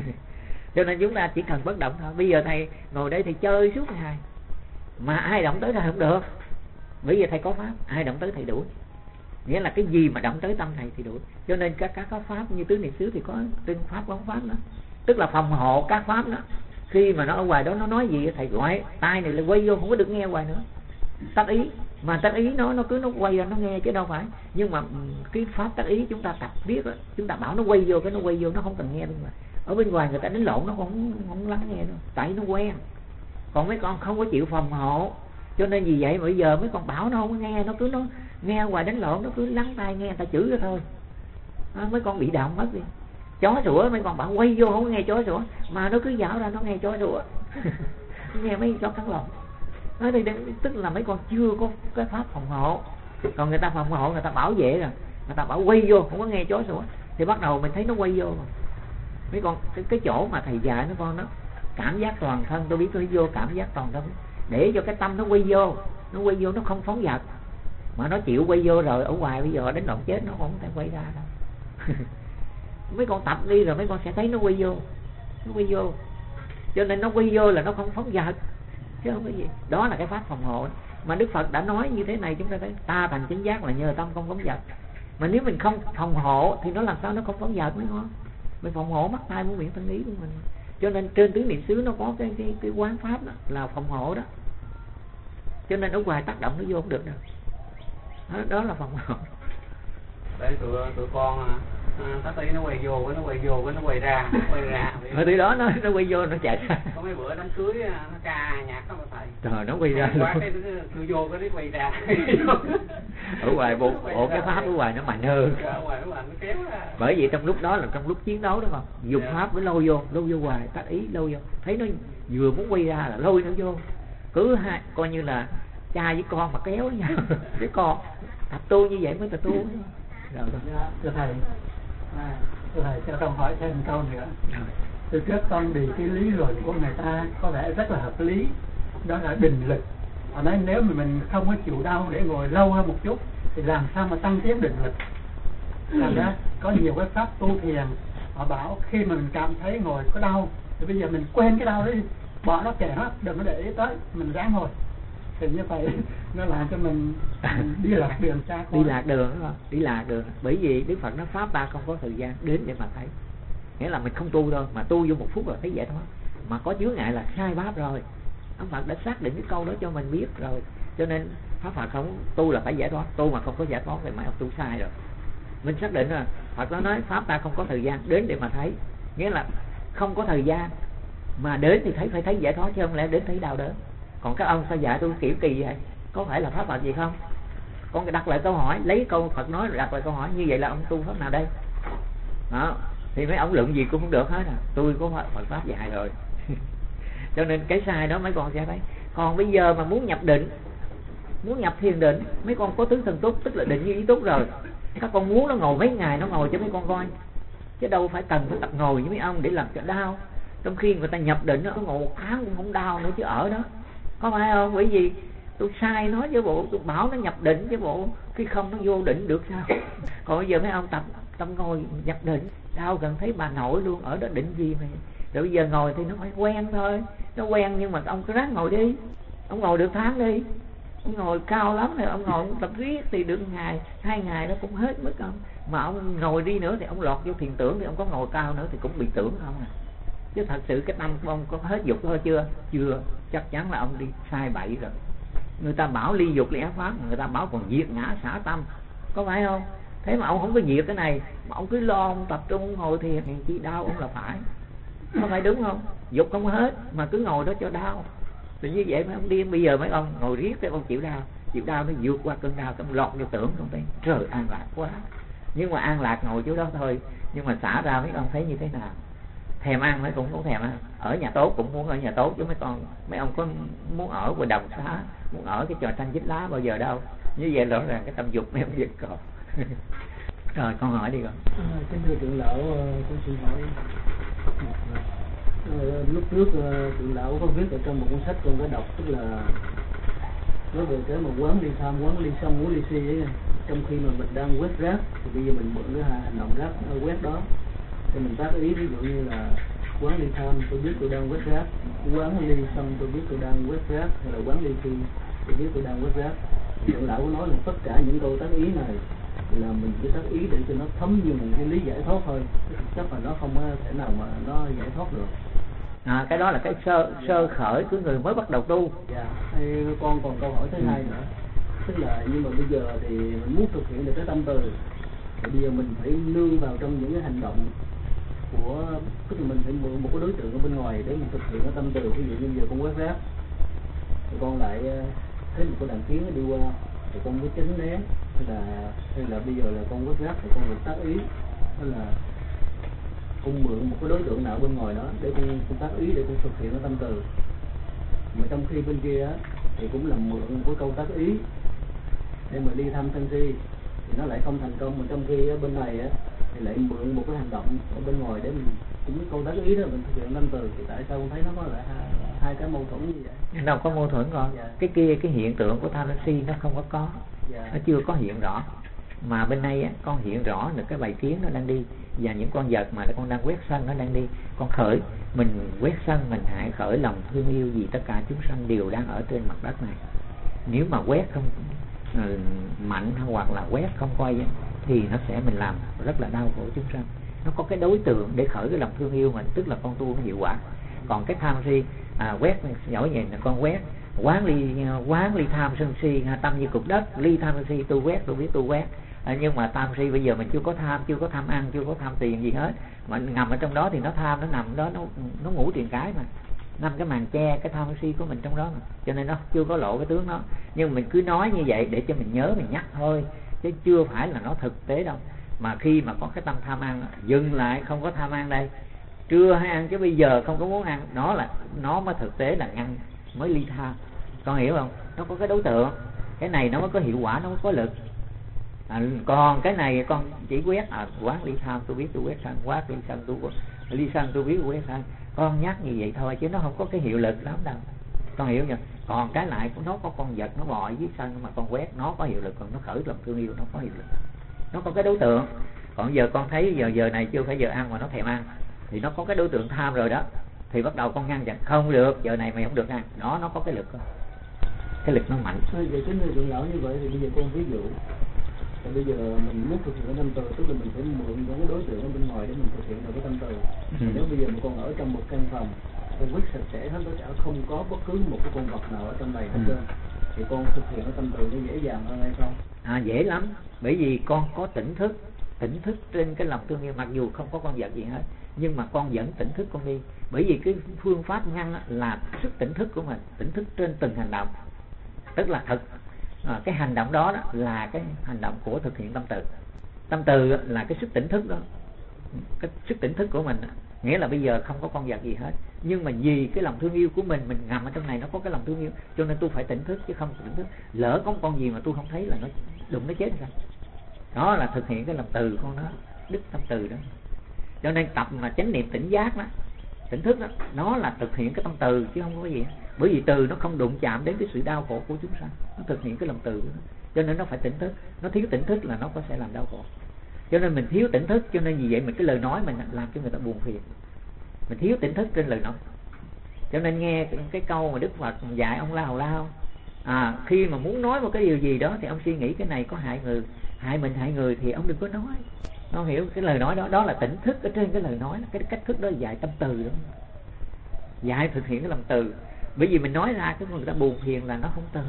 Speaker 1: Cho nên chúng ta chỉ cần bất động thôi. Bây giờ thầy ngồi đây thì chơi suốt ngày, mà ai động tới thầy không được. Bây giờ thầy có pháp, ai động tới thầy đuổi. Nghĩa là cái gì mà động tới tâm thầy thì đuổi. Cho nên các pháp như tứ niệm xứ thì có từng pháp bóng pháp đó, tức là phòng hộ các pháp đó. Khi mà nó ở ngoài đó nó nói gì thầy gọi tai này là quay vô, không có được nghe ngoài nữa, tác ý. Mà tác ý nó cứ nó quay ra nó nghe chứ đâu phải. Nhưng mà cái pháp tác ý chúng ta tập biết đó, chúng ta bảo nó quay vô, cái nó quay vô, nó không cần nghe luôn. Mà ở bên ngoài người ta đánh lộn nó không lắng nghe đâu, tại nó quen. Còn mấy con không có chịu phòng hộ, cho nên vì vậy bây giờ mấy con bảo nó không có nghe, nó cứ nó nghe ngoài đánh lộn, nó cứ lắng tai nghe người ta chửi ra thôi. Mấy con bị động mất đi. Chó sủa mấy con bảo quay vô không có nghe chó sủa, mà nó cứ dạo ra nó nghe chó sủa. Nghe mấy chó cắn lộn. Nói đây tức là mấy con chưa có cái pháp phòng hộ. Còn người ta phòng hộ, người ta bảo vệ rồi, người ta bảo quay vô không có nghe chó sủa, thì bắt đầu mình thấy nó quay vô rồi. Mấy con cái chỗ mà thầy dạy nó con đó cảm giác toàn thân, tôi biết tôi vô cảm giác toàn thân, để cho cái tâm nó quay vô, nó không phóng dật. Mà nó chịu quay vô rồi, ở ngoài bây giờ đánh lộn chết nó không thể quay ra đâu. Mấy con tập đi rồi mấy con sẽ thấy nó quay vô. Cho nên nó quay vô là nó không phóng dật, chứ không có gì. Đó là cái pháp phòng hộ. Mà Đức Phật đã nói như thế này, chúng ta thấy ta thành chánh giác là nhờ tâm không phóng dật. Mà nếu mình không phòng hộ thì nó làm sao nó không phóng dật mới ngon. Mình phòng hộ mắt tai mũi miệng thân ý của mình. Cho nên trên tứ niệm xứ nó có cái quán pháp đó là phòng hộ đó. Cho nên ở ngoài tác động nó vô không được đâu. Đó là phòng hộ.
Speaker 3: Để tụi con tác ý nó quay vô, cái nó quay ra.
Speaker 1: Ở từ đó nó quay vô nó chạy ra.
Speaker 3: Có mấy bữa đám cưới nó ca nhạc đó mà thầy.
Speaker 1: Trời, nó quay ra.
Speaker 3: Quá cái tôi vô cái nó quay ra.
Speaker 1: Ở ngoài bộ cái pháp ở ngoài nó mạnh hơn.
Speaker 3: Ở ngoài nó kéo ra.
Speaker 1: Bởi vì trong lúc đó là trong lúc chiến đấu đúng không? Dùng pháp mới lôi vô hoài, tác ý lôi vô. Thấy nó vừa muốn quay ra là lôi nó vô. Cứ hai coi như là cha với con mà kéo nhau. Cái con tập tu như vậy mới tập tu. Rồi.
Speaker 2: Thưa thầy cho con hỏi thêm câu nữa. Từ trước con bị cái lý luận của người ta có vẻ rất là hợp lý, đó là định lực. Họ nói nếu mà mình không có chịu đau để ngồi lâu hơn một chút thì làm sao mà tăng tiến định lực. Thành ra có nhiều cái pháp tu thiền họ bảo khi mà mình cảm thấy ngồi có đau thì bây giờ mình quên cái đau đi, bỏ nó kệ hết, đừng có để ý tới, mình ráng ngồi. Thì như vậy nó làm cho mình đi lạc đường xa.
Speaker 1: Đi lạc đường đúng không? Đi lạc đường. Bởi vì Đức Phật nói pháp ta không có thời gian đến để mà thấy. Nghĩa là mình không tu đâu, mà tu vô một phút là thấy giải thoát. Mà có chướng ngại là sai pháp rồi. Ông Phật đã xác định cái câu đó cho mình biết rồi. Cho nên pháp Phật không tu là phải giải thoát, tu mà không có giải thoát thì mày tu sai rồi. Mình xác định rồi. Phật nó nói pháp ta không có thời gian đến để mà thấy. Nghĩa là không có thời gian mà đến thì phải thấy giải thoát, chứ không lẽ đến thấy đau đớn. Còn các ông sao dạy tôi kiểu kỳ vậy? Có phải là pháp Phật gì không? Con đặt lại câu hỏi, lấy câu Phật nói rồi đặt lại câu hỏi, như vậy là ông tu pháp nào đây? Đó, thì mấy ông luận gì cũng không được hết à. Tôi có Phật pháp dạy rồi. Cho nên cái sai đó mấy con sẽ thấy. Còn bây giờ mà muốn nhập định, muốn nhập thiền định, mấy con có tứ thần túc, tức là định như ý túc rồi. Các con muốn nó ngồi mấy ngày nó ngồi cho mấy con coi, chứ đâu phải cần phải tập ngồi với mấy ông để làm cho đau. Trong khi người ta nhập định nó ngồi 1 tháng cũng không đau nữa chứ ở đó. có phải không? Bởi vì tôi sai nó chứ bộ, tôi bảo nó nhập định chứ bộ, khi không nó vô định được sao? Còn bây giờ mấy ông tập ngồi nhập định, đâu cần thấy bà nội luôn, ở đó định gì mà. Rồi bây giờ ngồi thì nó phải quen thôi, nó quen, nhưng mà ông cứ ráng ngồi đi, ông ngồi được tháng đi, ông ngồi cao lắm rồi ông ngồi ông tập riết thì được ngày 2 ngày nó cũng hết mất ông. Mà ông ngồi đi nữa thì ông lọt vô thiền tưởng, thì ông có ngồi cao nữa thì cũng bị tưởng không à. Chứ thật sự cái tâm của ông có hết dục thôi chưa? Chưa, chắc chắn là ông đi sai bậy rồi. Người ta bảo ly dục ly ác pháp, người ta bảo còn diệt ngã xả tâm, có phải không? Thế mà ông không có diệt cái này, mà ông cứ lo ông tập trung ông ngồi thì chỉ đau ông là phải, có phải đúng không? Dục không hết mà cứ ngồi đó cho đau, thì như vậy mấy ông điên. Bây giờ mấy ông ngồi riết cái ông chịu đau nó vượt qua cơn đau, ông lọt vô tưởng, ông thấy trời an lạc quá. Nhưng mà an lạc ngồi chỗ đó thôi, nhưng mà xả ra mấy ông thấy như thế nào? Thèm ăn mấy cũng không thèm ăn, ở nhà tốt cũng muốn ở nhà tốt, chứ mấy ông có muốn ở ngoài đồng xá, muốn ở cái trò tranh vít lá bao giờ đâu. Như vậy rõ ràng cái tâm dục mấy ông giật còn. Rồi con hỏi đi con.
Speaker 2: Kính thưa trưởng lão, con xin hỏi, lúc trước trưởng lão có viết ở trong một cuốn sách con có đọc, tức là nói về cái một quán ly tham, quán ly sân, quán ly si ấy. Trong khi mà mình đang quét rác thì bây giờ mình mượn cái hành động rác quét đó thì mình tác ý, ví dụ như là quán ly tham tôi biết tôi đang quét rác, quán ly sân tôi biết tôi đang quét rác, hay là quán ly si tôi biết tôi đang quét rác. Trưởng lão có nói là tất cả những câu tác ý này là mình chỉ tác ý để cho nó thấm như một cái lý giải thoát thôi, chắc là nó không thể nào mà nó giải thoát được.
Speaker 1: Cái đó là cái sơ khởi của người mới bắt đầu tu.
Speaker 2: Dạ. Thì con còn câu hỏi thứ hai nữa, tức là nhưng mà bây giờ thì mình muốn thực hiện được cái tâm từ, thì bây giờ mình phải nương vào trong những cái hành động của, tức là mình phải mượn một cái đối tượng ở bên ngoài để mình thực hiện cái tâm từ. Ví dụ như giờ con quét rác thì con lại thấy một cái đàn kiến nó đi qua thì con mới tránh né, hay là bây giờ là con quét rác thì con được tác ý, hay là con mượn một cái đối tượng nào bên ngoài đó để con tác ý để con thực hiện cái tâm từ. Mà trong khi bên kia thì cũng là mượn một cái câu tác ý để mà đi thăm sân si thì nó lại không thành công, mà trong khi bên này thì lại mượn một cái hành động ở bên ngoài để mình cũng câu tác ý đó mình thực hiện tâm từ. Thì tại sao con thấy nó có lại hai cái mâu thuẫn như vậy?
Speaker 1: Đâu có mâu thuẫn con. Dạ. Cái kia cái hiện tượng của tham si nó không có. Dạ. Nó chưa có hiện rõ. Mà bên đây con hiện rõ được cái bầy kiến nó đang đi, và những con vật mà con đang quét sân nó đang đi. Con khởi, mình quét sân mình hãy khởi lòng thương yêu vì tất cả chúng sanh đều đang ở trên mặt đất này. Nếu mà quét không mạnh hoặc là quét không coi thì nó sẽ mình làm rất là đau khổ chúng sanh. Nó có cái đối tượng để khởi cái lòng thương yêu mình, tức là con tu nó hiệu quả. Còn cái tham si quét nhỏ vậy là con quét quán ly tham sân si, tâm như cục đất, ly tham sân si tôi quét, tôi biết tôi quét. Nhưng mà tham si bây giờ mình chưa có tham ăn, chưa có tham tiền gì hết, mà ngầm ở trong đó thì nó tham, nó nằm đó, nó ngủ tiền cái mà 5 cái màn che cái tham si của mình trong đó mà, cho nên nó chưa có lộ cái tướng nó. Nhưng mình cứ nói như vậy để cho mình nhớ, mình nhắc thôi, chứ chưa phải là nó thực tế đâu. Mà khi mà có cái tâm tham ăn, dừng lại không có tham ăn đây, trưa hay ăn chứ bây giờ không có muốn ăn, nó mới thực tế là ngăn, mới ly tham. Con hiểu không? Nó có cái đối tượng, cái này nó mới có hiệu quả, nó mới có lực. Còn cái này con chỉ quét quán ly tham tôi biết tôi quét sân, quát ly sân tôi biết tôi quét sân. Con nhắc như vậy thôi chứ nó không có cái hiệu lực lắm đâu, con hiểu chưa? Còn cái lại của nó có con vật nó bò dưới sân mà con quét nó có hiệu lực, còn nó khởi lòng thương yêu nó có hiệu lực, nó có cái đối tượng. Còn giờ con thấy giờ này chưa phải giờ ăn mà nó thèm ăn thì nó có cái đối tượng tham rồi đó, thì bắt đầu con ngăn chặn không được, giờ này mày không được ăn, nó có cái lực, cái lực nó mạnh.
Speaker 2: Vậy chính người trưởng lão như vậy thì bây giờ con ví dụ thì bây giờ mình muốn thực hiện cái tâm từ, tức là mình phải mượn những cái đối tượng ở bên ngoài để mình thực hiện được cái tâm từ. Nếu bây giờ mà con ở trong một căn phòng, con quét sạch sẽ hết tất cả, không có bất cứ một cái con vật nào ở trong này hết trơn, thì con thực hiện cái tâm từ nó dễ dàng hơn hay không?
Speaker 1: Dễ lắm, bởi vì con có tỉnh thức trên cái lòng thương yêu, mặc dù không có con vật gì hết, nhưng mà con vẫn tỉnh thức con đi. Bởi vì cái phương pháp ngăn là sức tỉnh thức của mình, tỉnh thức trên từng hành động, tức là cái hành động đó là cái hành động của thực hiện tâm từ. Tâm từ là cái sức tỉnh thức đó, cái sức tỉnh thức của mình, nghĩa là bây giờ không có con vật gì hết, nhưng mà vì cái lòng thương yêu của mình ngầm ở trong này, nó có cái lòng thương yêu, cho nên tôi phải tỉnh thức, chứ không tỉnh thức lỡ có con gì mà tôi không thấy là nó đụng nó chết sao. Đó là thực hiện cái lòng từ con đó, đức tâm từ đó. Cho nên tập mà chánh niệm tỉnh giác đó Tỉnh thức đó, nó là thực hiện cái tâm từ chứ không có gì. Bởi vì từ nó không đụng chạm đến cái sự đau khổ của chúng sanh, nó thực hiện cái lòng từ đó. Cho nên nó phải tỉnh thức. Nó thiếu tỉnh thức là nó có sẽ làm đau khổ. Cho nên mình thiếu tỉnh thức, cho nên vì vậy mình cái lời nói mình làm cho người ta buồn phiền. Mình thiếu tỉnh thức trên lời nói. Cho nên nghe cái câu mà Đức Phật dạy ông La Hầu Lao, khi mà muốn nói một cái điều gì đó thì ông suy nghĩ cái này có hại người, hại mình hại người thì ông đừng có nói. Nó hiểu cái lời nói đó, đó là tỉnh thức ở trên cái lời nói, cái cách thức đó dạy tâm từ đó, dạy thực hiện cái lòng từ. Bởi vì mình nói ra cái người ta buồn phiền là nó không từ.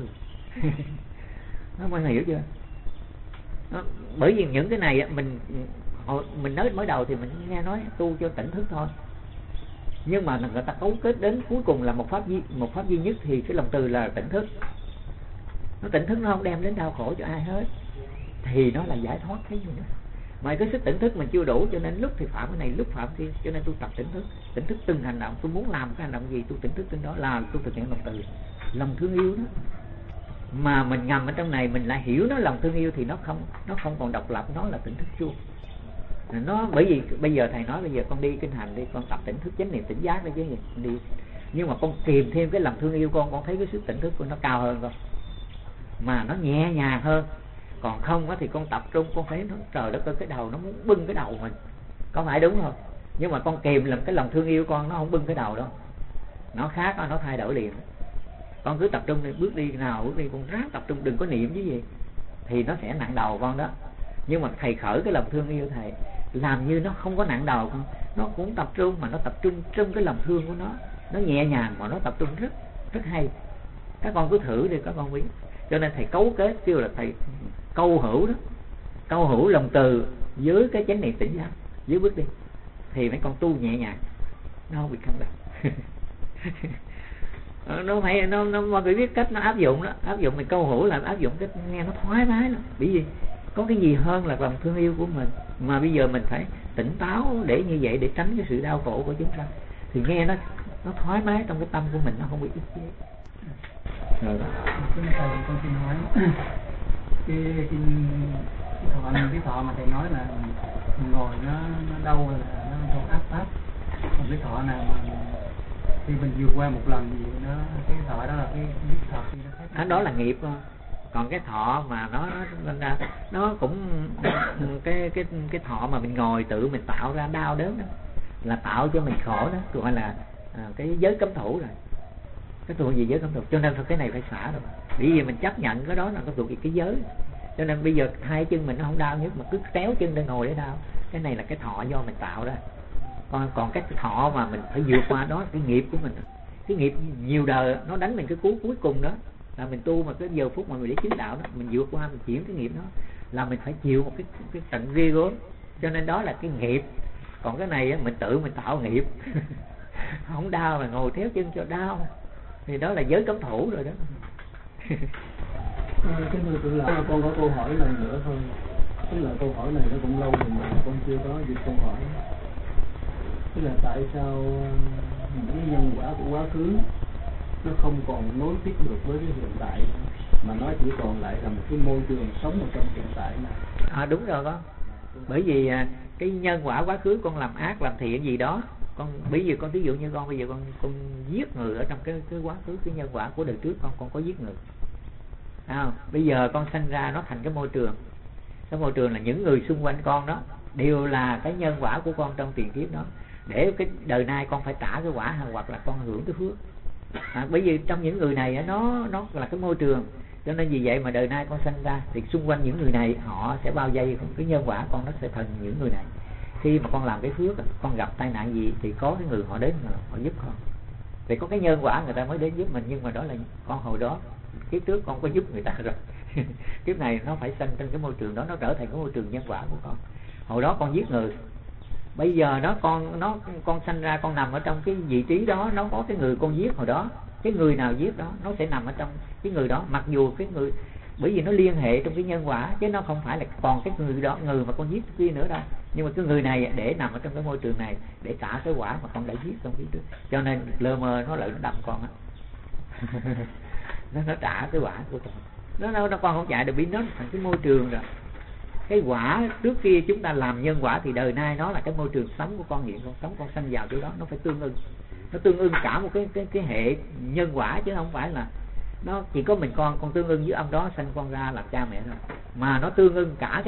Speaker 1: Nó mọi người hiểu chưa? Đó, bởi vì những cái này mình nói mới đầu thì mình nghe nói tu cho tỉnh thức thôi, nhưng mà người ta cấu kết đến cuối cùng là một pháp duy nhất thì cái lòng từ là tỉnh thức. Nó tỉnh thức nó không đem đến đau khổ cho ai hết thì nó là giải thoát cái gì nữa. Mà cái sức tỉnh thức mình chưa đủ, cho nên lúc thì phạm cái này, lúc phạm kia, cho nên tôi tập tỉnh thức từng hành động. Tôi muốn làm cái hành động gì tôi tỉnh thức trên đó là tôi thực hiện lòng từ, lòng thương yêu đó. Mà mình ngầm ở trong này mình lại hiểu nó lòng thương yêu thì nó không còn độc lập, nó là tỉnh thức chuông. Nó bởi vì bây giờ thầy nói bây giờ con đi kinh hành đi, con tập tỉnh thức chánh niệm tỉnh giác đấy chứ gì đi, nhưng mà con kìm thêm cái lòng thương yêu con thấy cái sức tỉnh thức của nó cao hơn con, mà nó nhẹ nhàng hơn. Còn không thì con tập trung con thấy nó trời đất ơi, cái đầu nó muốn bưng cái đầu mình, có phải đúng không? Nhưng mà con kìm làm cái lòng thương yêu con nó không bưng cái đầu đâu, nó khác, nó thay đổi liền. Con cứ tập trung đi, bước đi con ráng tập trung, đừng có niệm chứ gì thì nó sẽ nặng đầu con đó. Nhưng mà thầy khởi cái lòng thương yêu thầy làm như nó không có nặng đầu con, nó cũng tập trung mà nó tập trung trong cái lòng thương của nó nhẹ nhàng mà nó tập trung rất rất hay. Các con cứ thử đi các con biết. Cho nên thầy cấu kết kêu là thầy câu hữu đó, câu hữu lòng từ với cái chánh niệm tỉnh giác dưới bước đi thì mấy con tu nhẹ nhàng, nó không bị căng thẳng. Nó phải nó biết cách nó áp dụng đó, áp dụng mình câu hữu là áp dụng cái nghe nó thoải mái lắm. Bởi vì có cái gì hơn là lòng thương yêu của mình, mà bây giờ mình phải tỉnh táo để như vậy để tránh cái sự đau khổ của chúng sanh thì nghe nó thoải mái trong cái tâm của mình, nó không bị ức chế. Rồi đó.
Speaker 2: Con xin hỏi cái thọ mà thầy nói là mình ngồi nó đau là nó áp pháp, còn cái thọ nào mà khi mình vượt qua một lần gì nó cái thọ đó là cái biết thọ thì nó khác.
Speaker 1: Đó là nghiệp thôi. Còn cái thọ mà nó cũng cái thọ mà mình ngồi tự mình tạo ra đau đớn đó là tạo cho mình khổ đó, gọi là cái giới cấm thủ rồi. Cái thuộc gì giới cấm thủ, cho nên cái này phải xả rồi. Bởi vì mình chấp nhận cái đó là cái thuộc về cái giới, cho nên bây giờ hai chân mình nó không đau nhất mà cứ kéo chân để ngồi để đau. Cái này là cái thọ do mình tạo ra. Còn cái thọ mà mình phải vượt qua đó là cái nghiệp của mình. Cái nghiệp nhiều đời nó đánh mình cái cú cuối cùng đó là mình tu mà cái giờ phút mà mình để chứng đạo đó, mình vượt qua mình chuyển cái nghiệp đó là mình phải chịu một cái trận ghê gớm. Cho nên đó là cái nghiệp. Còn cái này mình tự mình tạo nghiệp. Không đau mà ngồi theo chân cho đau thì đó là giới cấm thủ rồi đó.
Speaker 2: Cái người tự là con có câu hỏi này nữa thôi. Tức là câu hỏi này nó cũng lâu rồi mà con chưa có dịp câu hỏi. Tức là tại sao những cái nhân quả của quá khứ nó không còn nối tiếp được với cái hiện tại mà nó chỉ còn lại là một cái môi trường sống ở trong hiện tại này.
Speaker 1: Đúng rồi con. Bởi vì cái nhân quả quá khứ con làm ác làm thiện gì đó, con bây giờ con ví dụ như con bây giờ con giết người ở trong cái quá khứ, cái nhân quả của đời trước con có giết người. Bây giờ con sinh ra nó thành cái môi trường. Cái môi trường là những người xung quanh con đó đều là cái nhân quả của con trong tiền kiếp đó, để cái đời nay con phải trả cái quả hoặc là con hưởng cái phước. Bởi vì trong những người này nó là cái môi trường, cho nên vì vậy mà đời nay con sinh ra thì xung quanh những người này họ sẽ bao vây cái nhân quả con, nó sẽ thành những người này. Khi mà con làm cái phước, con gặp tai nạn gì thì có cái người họ đến mà họ giúp con, thì có cái nhân quả người ta mới đến giúp mình. Nhưng mà đó là con hồi đó kiếp trước con có giúp người ta rồi. Kiếp này nó phải sinh trong cái môi trường đó, nó trở thành cái môi trường nhân quả của con. Hồi đó con giết người, bây giờ con sanh ra con nằm ở trong cái vị trí đó, nó có cái người con giết hồi đó, cái người nào giết đó nó sẽ nằm ở trong cái người đó, mặc dù cái người, bởi vì nó liên hệ trong cái nhân quả chứ nó không phải là còn cái người đó, người mà con giết kia nữa đâu. Nhưng mà cái người này để nằm ở trong cái môi trường này để trả cái quả mà con đã giết trong phía trước, cho nên lơ mơ nó lại nó đâm con á. nó trả cái quả của con, nó con không chạy được, bị nó thành cái môi trường rồi. cái quả trước kia chúng ta làm nhân quả thì đời nay nó là cái môi trường sống của con hiện con sống, con sanh vào chỗ đó, nó phải tương ưng, nó tương ưng cả một cái hệ nhân quả, chứ không phải là nó chỉ có mình con tương ưng với ông đó sanh con ra làm cha mẹ thôi, mà nó tương ưng cả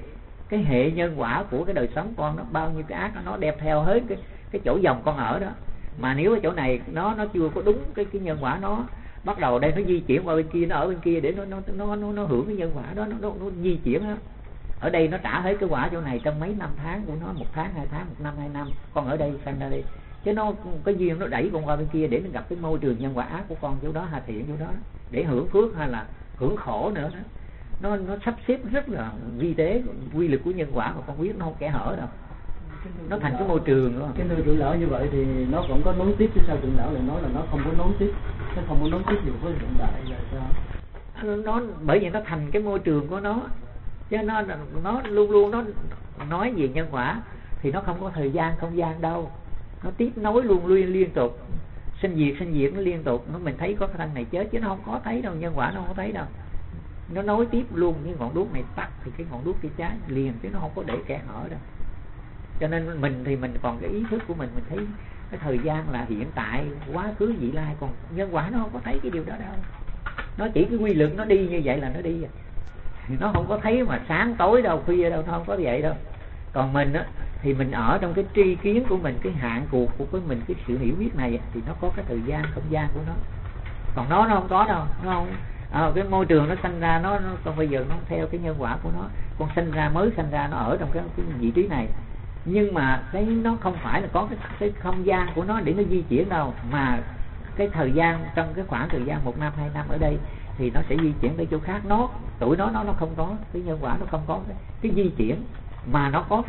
Speaker 1: cái hệ nhân quả của cái đời sống con, nó bao nhiêu cái ác nó đem theo hết cái chỗ dòng con ở đó. Mà nếu ở chỗ này nó chưa có đúng cái nhân quả, nó bắt đầu đây nó di chuyển qua bên kia, nó ở bên kia để nó hưởng cái nhân quả đó, nó di chuyển đó. Ở đây nó trả hết cái quả chỗ này trong mấy năm tháng của nó, 1 tháng 2 tháng, 1 năm 2 năm con ở đây sanh ra đây, chứ nó cái duyên nó đẩy con qua bên kia để nó gặp cái môi trường nhân quả ác của con chỗ đó, hà thiện chỗ đó để hưởng phước hay là hưởng khổ nữa đó. Nó sắp xếp rất là vi tế, quy lực của nhân quả mà con biết nó không kẽ hở đâu, nó thành cái môi trường đó.
Speaker 2: Cái nơi trưởng lão như vậy thì nó cũng có nối tiếp, chứ sao trưởng lão lại nói là nó không có nối tiếp, nó không có nối tiếp được với hiện đại là sao?
Speaker 1: Nó bởi vì nó thành cái môi trường của nó, chứ nó luôn luôn nó nói về nhân quả thì nó không có thời gian không gian đâu, nó tiếp nối luôn liên tục, sinh diệt nó liên tục. Mình thấy có cái thân này chết chứ nó không có thấy đâu, nhân quả nó không có thấy đâu, nó nối tiếp luôn. Cái ngọn đuốc này tắt thì cái ngọn đuốc kia cháy liền, chứ nó không có để kẽ hở đâu. Cho nên mình thì mình còn cái ý thức của mình thấy cái thời gian là hiện tại, quá khứ vị lai, còn nhân quả nó không có thấy cái điều đó đâu. Nó chỉ cái quy luật nó đi như vậy là nó đi, nó không có thấy mà sáng tối đâu, khuya đâu, nó không có vậy đâu. Còn mình á thì mình ở trong cái tri kiến của mình, cái hạn cuộc của mình, cái sự hiểu biết này thì nó có cái thời gian không gian của nó, còn nó không có đâu. Nó không cái môi trường nó sanh ra, nó còn bây giờ nó theo cái nhân quả của nó. Con sanh ra, mới sanh ra nó ở trong cái vị trí này, nhưng mà cái nó không phải là có cái không gian của nó để nó di chuyển đâu, mà cái thời gian trong cái khoảng thời gian 1 năm 2 năm ở đây thì nó sẽ di chuyển tới chỗ khác. Tuổi nó không có cái nhân quả, nó không có cái di chuyển, mà nó có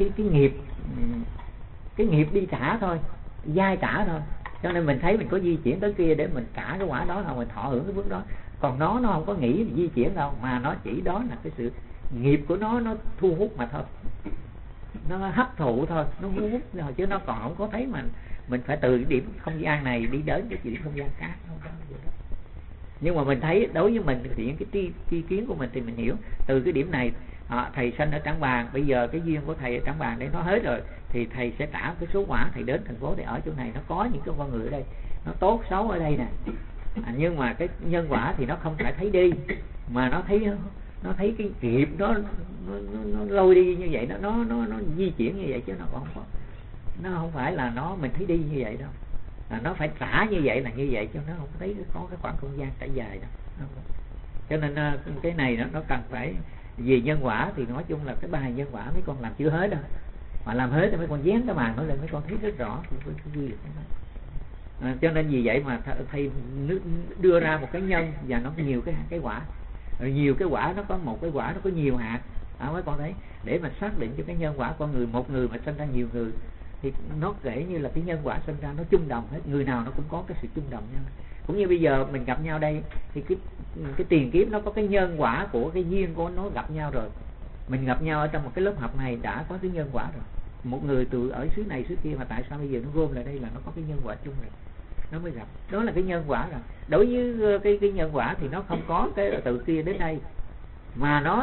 Speaker 1: cái nghiệp đi trả thôi, giai trả thôi. Cho nên mình thấy mình có di chuyển tới kia để mình trả cái quả đó, là mình thọ hưởng cái phước đó. Còn nó không có nghĩ di chuyển đâu, mà nó chỉ đó là cái sự nghiệp của nó thu hút mà thôi, nó hấp thụ thôi, nó hút rồi, chứ nó còn không có thấy mình phải từ cái điểm không gian này đi đến cái điểm không gian khác, không có gì đó. Nhưng mà mình thấy đối với mình thì cái tri kiến của mình thì mình hiểu từ cái điểm này. Thầy sanh ở Trảng Bàng, bây giờ cái duyên của thầy ở Trảng Bàng để nó hết rồi thì thầy sẽ trả cái số quả, thầy đến thành phố để ở chỗ này, nó có những cái con người ở đây, nó tốt xấu ở đây nè. Nhưng mà cái nhân quả thì nó không phải thấy đi, mà nó thấy cái nghiệp nó lôi đi như vậy, nó di chuyển như vậy, chứ nó không phải là mình thấy đi như vậy đâu. Nó phải trả như vậy là như vậy, chứ nó không thấy có cái khoảng không gian trải dài đâu. Cho nên cái này nó cần phải về nhân quả thì nói chung là cái bài nhân quả mấy con làm chưa hết đâu, mà làm hết thì mấy con dán cái màn nó lên, mấy con thấy rất rõ cái quy luật đó. Cho nên vì vậy mà thầy đưa ra một cái nhân và nó nhiều cái quả, rồi nhiều cái quả, nó có một cái quả nó có nhiều hạt. Mấy con thấy để mà xác định cho cái nhân quả con người, một người mà sinh ra nhiều người thì nó kể như là cái nhân quả sinh ra nó chung đồng hết, người nào nó cũng có cái sự chung đồng nhau. Cũng như bây giờ mình gặp nhau đây thì cái tiền kiếp nó có cái nhân quả của cái duyên của nó gặp nhau rồi. Mình gặp nhau ở trong một cái lớp học này đã có cái nhân quả rồi. Một người từ ở xứ này xứ kia mà tại sao bây giờ nó gom lại đây là nó có cái nhân quả chung rồi, nó mới gặp. Đó là cái nhân quả rồi. Đối với cái nhân quả thì nó không có cái từ kia đến đây, mà nó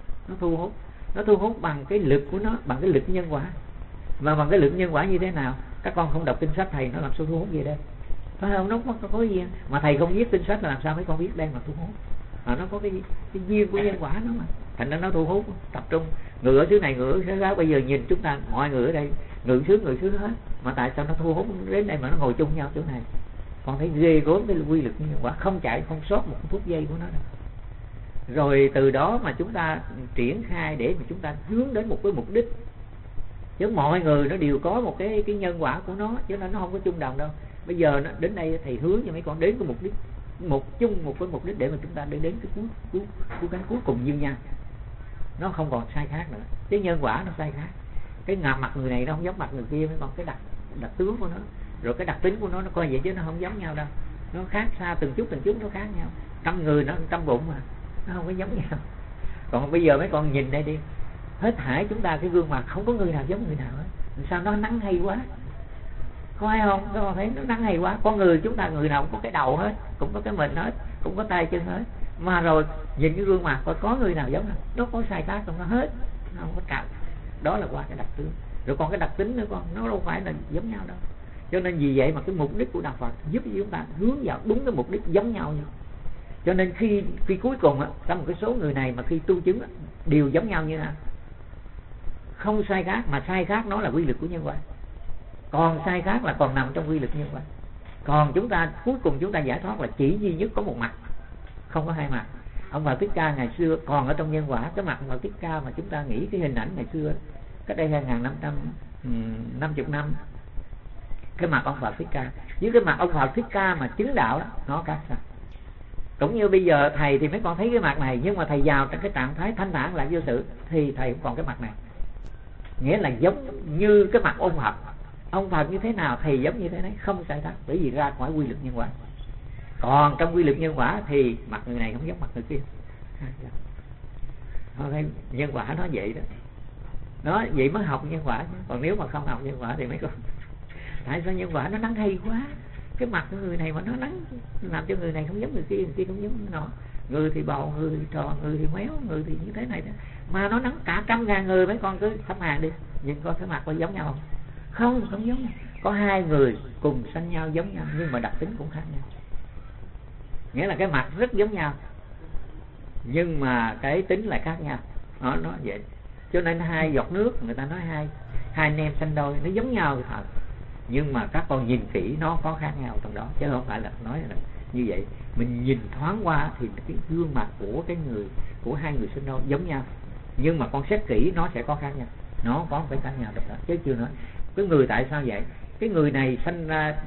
Speaker 1: thu hút bằng cái lực của nó, bằng cái lực nhân quả. Và bằng cái lực nhân quả như thế nào? Các con không đọc kinh sách thầy, nó làm sao thu hút gì đây? Phải không? Nó có duyên. Mà thầy không viết kinh sách là làm sao mấy con biết đây mà thu hút? Nó có cái duyên của nhân quả nó mà. Thành ra nó thu hút, tập trung. Người ở xứ này, người ở xứ khác, bây giờ nhìn chúng ta mọi người ở đây người xứ hết. Mà tại sao nó thu hút đến đây mà nó ngồi chung nhau chỗ này? Con thấy ghê gớm cái quy lực nhân quả, không chạy không sót một phút giây của nó đâu. Rồi từ đó mà chúng ta triển khai để mà chúng ta hướng đến một cái mục đích. Chứ mọi người nó đều có một cái nhân quả của nó, chứ nó không có chung đồng đâu. Bây giờ nó đến đây thầy hướng cho mấy con đến cái mục đích một cái mục đích để mà chúng ta đến cái cuối cùng như nhau. Nó không còn sai khác nữa. Cái nhân quả nó sai khác. Cái mặt người này nó không giống mặt người kia, mấy con cái đặc tướng của nó, rồi cái đặc tính của nó coi vậy chứ nó không giống nhau đâu. Nó khác xa từng chút nó khác nhau. Trăm người nó trăm bụng mà nó không có giống nhau. Còn bây giờ mấy con nhìn đây đi, hết thảy chúng ta cái gương mặt không có người nào giống người nào hết. Sao nó nắng hay quá, có ai không? Các con thấy nó nắng hay quá. Con người chúng ta người nào cũng có cái đầu hết, cũng có cái mình hết, cũng có tay chân hết, Mà rồi nhìn cái gương mặt có người nào giống không? Nó có sai khác không? Nó hết, nó không có trật. Đó là qua cái đặc tướng. Rồi còn cái đặc tính nữa con, nó đâu phải là giống nhau đâu. Cho nên vì vậy mà cái mục đích của đạo Phật giúp chúng ta hướng vào đúng cái mục đích giống nhau như. Cho nên khi cuối cùng á, trong một cái số người này mà khi tu chứng á, đều giống nhau như nào? Không sai khác, mà sai khác nó là quy lực của nhân quả. Còn sai khác là còn nằm trong quy lực nhân quả. Còn chúng ta cuối cùng chúng ta giải thoát là chỉ duy nhất có một mặt, không có hai mặt. Ông Phật Thích Ca ngày xưa còn ở trong nhân quả, cái mặt ông Phật Thích Ca mà chúng ta nghĩ cái hình ảnh ngày xưa cách đây 2550 năm, cái mặt ông Phật Thích Ca với cái mặt ông Phật Thích Ca mà chứng đạo đó, nó khác sao? Cũng như bây giờ thầy thì mấy con thấy cái mặt này, nhưng mà thầy vào trong cái trạng thái thanh thản lại vô sự thì thầy không còn cái mặt này, nghĩa là giống như cái mặt ông Phật. Ông Phật như thế nào thầy giống như thế đấy, không sai khác, bởi vì ra khỏi quy luật nhân quả. Còn trong quy luật nhân quả thì mặt người này không giống mặt người kia. Nhân quả nó vậy đó. Nó vậy mới học nhân quả chứ. Còn nếu mà không học nhân quả thì mấy con tại sao nhân quả nó nắng hay quá, cái mặt của người này mà nó nắng làm cho người này không giống người kia không giống người nọ. Người thì bầu, người thì tròn, người thì méo, người thì như thế này đó. Mà nó nắng cả 100.000 người, mấy con cứ thăm hàng đi, nhìn coi cái mặt có giống nhau không? Không giống nhau. Có hai người cùng sanh nhau giống nhau nhưng mà đặc tính cũng khác nhau. Nghĩa là cái mặt rất giống nhau nhưng mà cái tính lại khác nhau. Nó vậy. Cho nên hai giọt nước người ta nói hai anh em sanh đôi, nó giống nhau thật. Nhưng mà các con nhìn kỹ nó có khác nhau trong đó, chứ không phải là nói là như vậy. Mình nhìn thoáng qua thì cái gương mặt của cái người, của hai người sinh đôi giống nhau, nhưng mà con xét kỹ nó sẽ có khác nhau, nó có phải khác nhau được đó. Chứ chưa nói cái người tại sao vậy, cái người này sanh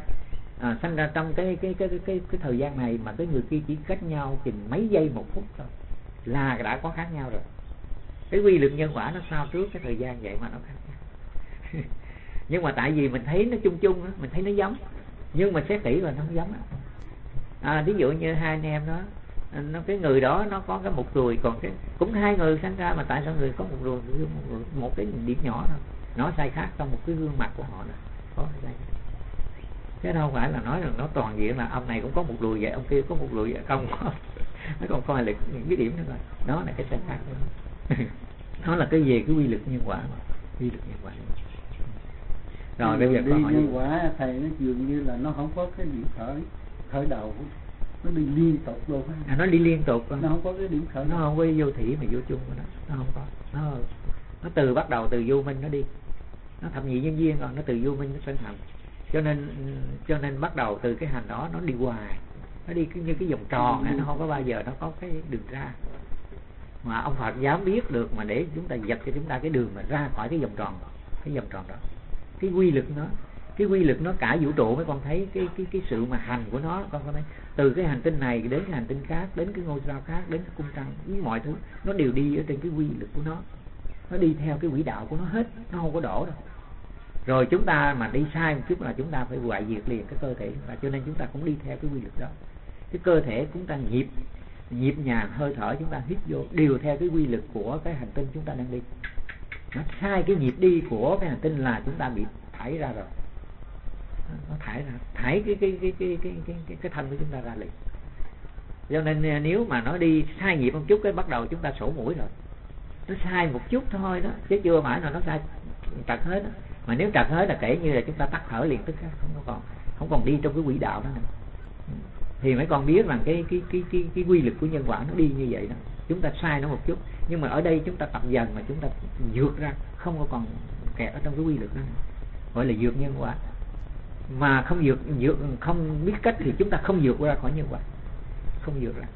Speaker 1: ra trong cái thời gian này mà cái người kia chỉ cách nhau chừng mấy giây một phút thôi là đã có khác nhau rồi. Cái quy luật nhân quả nó sao trước cái thời gian vậy mà nó khác nhau. Nhưng mà tại vì mình thấy nó chung chung đó, mình thấy nó giống, nhưng mà xét kỹ là nó không giống. Ví dụ như hai anh em đó, cái người đó nó có cái một đùi, còn cái cũng hai người sinh ra mà tại sao người có một đùi, một cái điểm nhỏ thôi, nó sai khác trong một cái gương mặt của họ đó, có sai. Chứ đâu phải là nói rằng nó toàn diện là ông này cũng có một đùi vậy, ông kia có một đùi vậy, không có. Nó còn coi là cái điểm nữa rồi, đó là cái sai khác đó. Nó là cái về cái quy luật nhân quả mà. Quy luật nhân quả. Rồi bây giờ
Speaker 2: đi nhân quả thầy nó dường như là nó không có cái điểm khởi đầu, nó đi liên tục luôn á.
Speaker 1: Nó đi liên tục,
Speaker 2: nó không có cái điểm khởi đầu.
Speaker 1: Nó không có vô thủy mà vô chung của nó không có. Nó từ bắt đầu từ vô minh nó đi, nó thập nhị nhân duyên, còn nó từ vô minh nó sinh thành. Cho nên bắt đầu từ cái hành đó nó đi hoài, nó đi như cái vòng tròn ấy, nó không có bao giờ nó có cái đường ra. Mà ông Phật dám biết được mà để chúng ta dập cho chúng ta cái đường mà ra khỏi cái vòng tròn đó. Cái quy lực nó cả vũ trụ, mấy con thấy cái sự mà hành của nó, con có thấy từ cái hành tinh này đến cái hành tinh khác, đến cái ngôi sao khác, đến cái cung trăng, với mọi thứ nó đều đi ở trên cái quy lực của nó đi theo cái quỹ đạo của nó hết, nó không có đổ đâu. Rồi chúng ta mà đi sai một chút là chúng ta phải hoại diệt liền cái cơ thể chúng ta, cho nên chúng ta cũng đi theo cái quy lực đó. Cái cơ thể chúng ta nhịp nhàng, hơi thở chúng ta hít vô đều theo cái quy lực của cái hành tinh chúng ta đang đi. Nó sai cái nhịp đi của cái hành tinh là chúng ta bị thải ra rồi. Nó thải cái thân của chúng ta ra liền. Cho nên nếu mà nó đi sai nhịp một chút cái bắt đầu chúng ta sổ mũi rồi. Nó sai một chút thôi đó, chứ chưa phải là nó sai trật hết đó. Mà nếu trật hết là kể như là chúng ta tắt thở liền, tức không còn đi trong cái quỹ đạo đó nữa. Thì mấy con biết rằng cái quy lực của nhân quả nó đi như vậy đó. Chúng ta sai nó một chút, nhưng mà ở đây chúng ta tập dần mà chúng ta vượt ra, không có còn kẹt ở trong cái quy lực đó nữa. Gọi là vượt nhân quả. Mà không không biết cách thì chúng ta không vượt ra khỏi nhân quả, không vượt ra.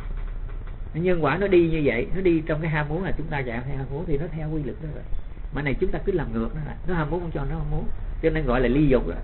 Speaker 1: Nhân quả nó đi như vậy, nó đi trong cái ham muốn là chúng ta chạy theo ham muốn thì nó theo quy lực đó rồi. Mà này chúng ta cứ làm ngược nó lại, nó ham muốn không cho nó ham muốn, cho nên gọi là ly dục rồi.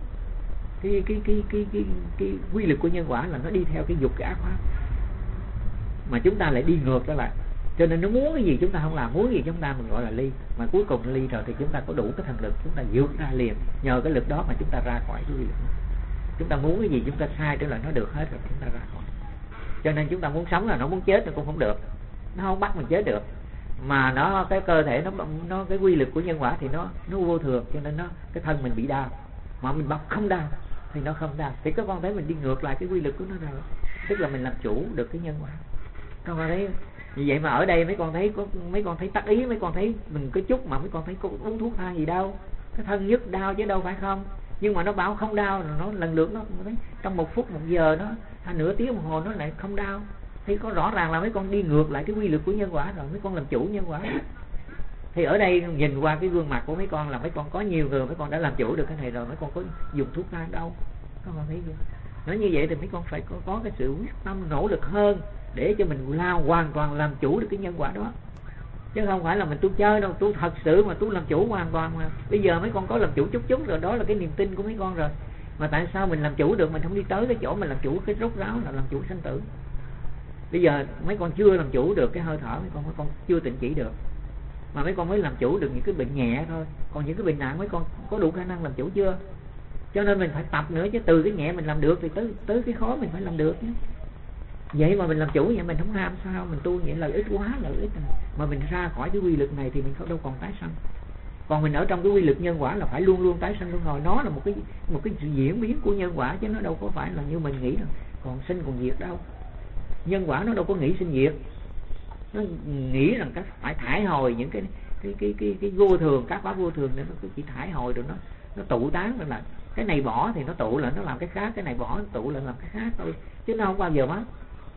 Speaker 1: Cái quy lực của nhân quả là nó đi theo cái dục, cái ác pháp, mà chúng ta lại đi ngược đó lại. Cho nên nó muốn cái gì chúng ta không làm, muốn gì chúng ta mình gọi là ly. Mà cuối cùng ly rồi thì chúng ta có đủ cái thần lực, chúng ta vượt ra liền. Nhờ cái lực đó mà chúng ta ra khỏi cái quy lực. Chúng ta muốn cái gì chúng ta sai trở lại nó được hết rồi, chúng ta ra khỏi. Cho nên chúng ta muốn sống là nó muốn chết nó cũng không được, nó không bắt mình chết được. Mà nó cái cơ thể nó cái quy lực của nhân quả thì nó vô thường, cho nên cái thân mình bị đau. Mà mình bắt không đau thì nó không đau. Thì các con thấy mình đi ngược lại cái quy lực của nó rồi. Tức là mình làm chủ được cái nhân quả. Con thấy như vậy mà ở đây mấy con thấy tác ý, mấy con thấy mình có chút mà mấy con thấy có uống thuốc thang gì đâu, cái thân nhức đau chứ đâu phải không. Nhưng mà nó bảo không đau, rồi nó lần lượt nó thấy trong 1 phút 1 giờ nó nửa tiếng đồng hồ nó lại không đau, thì có rõ ràng là mấy con đi ngược lại cái quy luật của nhân quả rồi, mấy con làm chủ nhân quả. Thì ở đây nhìn qua cái gương mặt của mấy con là mấy con có nhiều người mấy con đã làm chủ được cái này rồi, mấy con có dùng thuốc thang đâu. Các con thấy chưa? Nói như vậy thì mấy con phải có cái sự quyết tâm nỗ lực hơn để cho mình hoàn toàn làm chủ được cái nhân quả đó, chứ không phải là mình tu chơi đâu. Tu thật sự mà tu làm chủ hoàn toàn mà. Bây giờ mấy con có làm chủ chút rồi, đó là cái niềm tin của mấy con rồi. Mà tại sao mình làm chủ được, mình không đi tới cái chỗ mình làm chủ cái rốt ráo là làm chủ sanh tử. Bây giờ mấy con chưa làm chủ được cái hơi thở, mấy con chưa tịnh chỉ được, mà mấy con mới làm chủ được những cái bệnh nhẹ thôi. Còn những cái bệnh nặng mấy con có đủ khả năng làm chủ chưa? Cho nên mình phải tập nữa chứ. Từ cái nhẹ mình làm được thì tới cái khó mình phải làm được chứ. Vậy mà mình làm chủ vậy mình không ham sao? Mình tu vậy lợi ích quá, lợi ích này. Mà mình ra khỏi cái quy luật này thì mình đâu còn tái sanh. Còn mình ở trong cái quy luật nhân quả là phải luôn luôn tái sanh luân hồi. Nó là một cái sự diễn biến của nhân quả, chứ nó đâu có phải là như mình nghĩ rằng còn sinh còn diệt đâu. Nhân quả nó đâu có nghĩ sinh diệt. Nó nghĩ rằng phải thải hồi những cái vô thường, các pháp vô thường, nó chỉ thải hồi rồi nó tụ tán rồi là cái này bỏ thì nó tụ lại nó làm cái khác, cái này bỏ nó tụ lại làm cái khác thôi, chứ nó không bao giờ mất.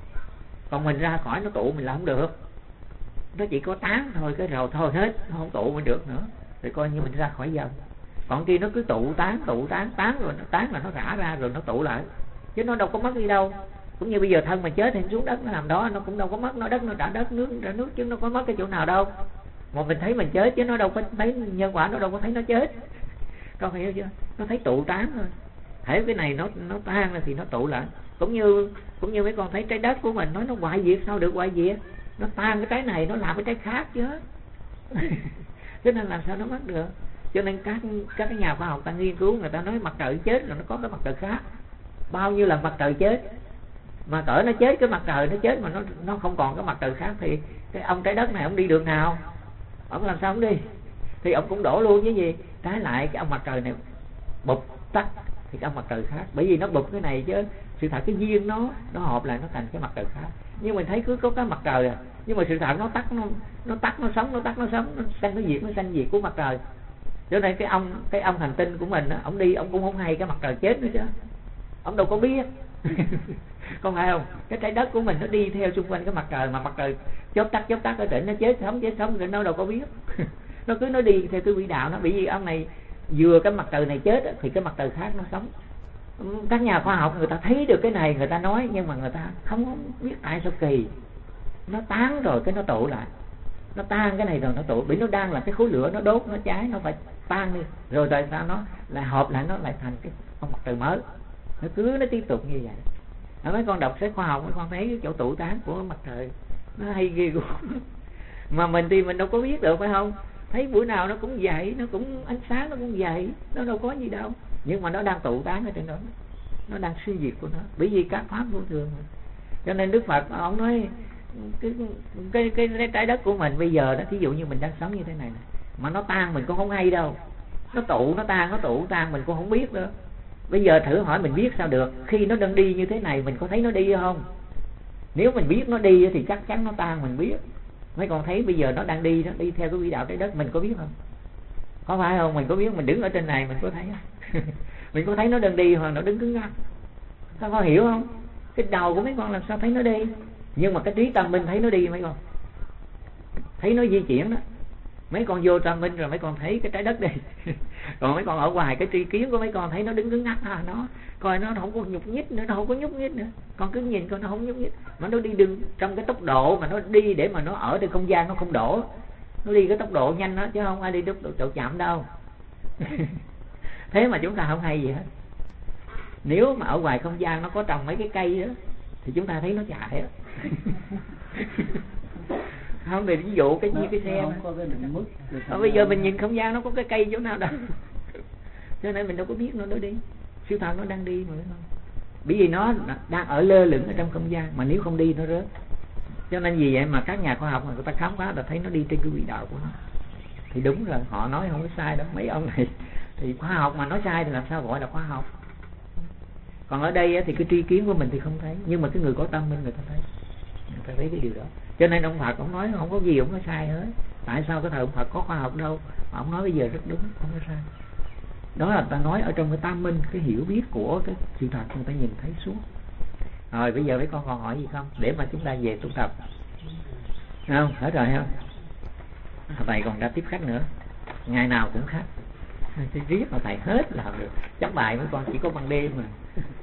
Speaker 1: Còn mình ra khỏi nó tụ mình là không được, nó chỉ có tán thôi, cái rồi thôi hết, nó không tụ mình được nữa, thì coi như mình ra khỏi dần. Còn kia nó cứ tán rồi nó tán là nó rã ra rồi nó tụ lại, chứ nó đâu có mất đi đâu. Cũng như bây giờ thân mà chết thì xuống đất nó làm đó, nó cũng đâu có mất, nó đất nó trả đất, nước trả nước, chứ nó có mất cái chỗ nào đâu. Mà mình thấy mình chết chứ nó đâu có thấy nhân quả, nó đâu có thấy nó chết. Con hiểu chưa? Nó thấy tụ tán thôi. Thấy cái này nó tan ra thì nó tụ lại. Cũng như mấy con thấy trái đất của mình nói nó hoại diệt, sao được hoại diệt? Nó tan cái trái này nó làm cái trái khác chứ. Cho nên làm sao nó mất được? Cho nên các cái nhà khoa học ta nghiên cứu, người ta nói mặt trời chết rồi nó có cái mặt trời khác. Bao nhiêu lần mặt trời chết, mà cỡ nó chết, cái mặt trời nó chết mà nó không còn cái mặt trời khác, thì cái ông trái đất này ông đi đường nào? Ông làm sao ông đi? Thì ông cũng đổ luôn với gì? Trái lại cái ông mặt trời này bụp tắt thì cái ông mặt trời khác, bởi vì nó bụp cái này chứ sự thật cái duyên nó hợp lại nó thành cái mặt trời khác. Nhưng mình thấy cứ có cái mặt trời à, nhưng mà sự thật nó tắt nó sống, nó sanh nó diệt của mặt trời. Cho nên cái ông hành tinh của mình á, ông đi ông cũng không hay cái mặt trời chết nữa chứ, ông đâu có biết. Con phải không? Cái trái đất của mình nó đi theo xung quanh cái mặt trời, mà mặt trời chớp tắt ở trên nó chết sống rồi nó đâu có biết. nó đi theo cái quỹ đạo nó. Bởi vì ông này vừa cái mặt trời này chết thì cái mặt trời khác nó sống. Các nhà khoa học người ta thấy được cái này, người ta nói, nhưng mà người ta không biết tại sao kỳ. Nó tán rồi cái nó tụ lại, nó tan cái này rồi nó tụ, bởi nó đang là cái khối lửa nó đốt nó cháy, nó phải tan đi rồi tại sao nó lại hợp lại, nó lại thành cái ông mặt trời mới. Nó tiếp tục như vậy. Mấy con đọc sách khoa học mấy con thấy cái chỗ tụ tán của mặt trời nó hay ghê gớm. Mà mình thì mình đâu có biết được, phải không? Thấy buổi nào nó cũng vậy, nó cũng ánh sáng nó cũng vậy, nó đâu có gì đâu, nhưng mà nó đang tụ tán ở trên đó, nó đang suy diệt của nó, bởi vì các pháp vô thường. Cho nên Đức Phật ông nói cái trái đất của mình bây giờ đó, thí dụ như mình đang sống như thế này mà nó tan mình cũng không hay đâu, nó tụ nó tan mình cũng không biết nữa. Bây giờ thử hỏi mình biết sao được? Khi nó đang đi như thế này mình có thấy nó đi không? Nếu mình biết nó đi thì chắc chắn nó tan mình biết. Mấy con thấy bây giờ nó đang đi theo cái quỹ đạo trái đất, mình có biết không? Có phải không? Mình có biết, mình đứng ở trên này mình có thấy không? Mình có thấy nó đang đi hoặc nó đứng cứng ngắc. Các con hiểu không? Cái đầu của mấy con làm sao thấy nó đi, nhưng mà cái trí tâm minh thấy nó đi. Mấy con thấy nó di chuyển đó. Mấy con vô tâm minh rồi mấy con thấy cái trái đất đi. Còn mấy con ở ngoài cái tri kiến của mấy con thấy nó đứng cứng ngắc, nó coi nó không có nhúc nhích nữa, con cứ nhìn coi nó không nhúc nhích, mà nó đi đường trong cái tốc độ mà nó đi để mà nó ở trên không gian nó không đổ, nó đi cái tốc độ nhanh đó, chứ không ai đi tốc độ chậm đâu. Thế mà chúng ta không hay gì hết. Nếu mà ở ngoài không gian nó có trồng mấy cái cây đó thì chúng ta thấy nó chạy đó. Không, thì ví dụ như cái xe bây giờ mình nhìn không gian nó có cái cây chỗ nào đâu. Cho nên mình đâu có biết nó đi. Siêu thật nó đang đi mà, phải không? Bởi vì nó đang ở lơ lửng ở trong không gian, mà nếu không đi nó rớt. Cho nên vì vậy mà các nhà khoa học người ta khám phá là thấy nó đi trên cái quỹ đạo của nó. Thì đúng rồi, họ nói không có sai đâu. Mấy ông này thì khoa học mà nói sai thì làm sao gọi là khoa học? Còn ở đây thì cái tri kiến của mình thì không thấy, nhưng mà cái người có tâm minh người ta thấy. phải thấy cái điều đó. Cho nên ông Phật ông nói không có gì ông nói sai hết. Tại sao cái thời ông Phật có khoa học đâu mà ông nói bây giờ rất đúng, không có sai. Đó là ta nói ở trong cái tam minh, cái hiểu biết của cái sự thật người ta nhìn thấy suốt. Rồi bây giờ mấy con còn hỏi gì không để mà chúng ta về tu tập? Không, hết rồi không? Thầy còn đã tiếp khách nữa, ngày nào cũng khách, chứ riết mà thầy hết là không được. Chắc bài mấy con chỉ có ban đêm mà.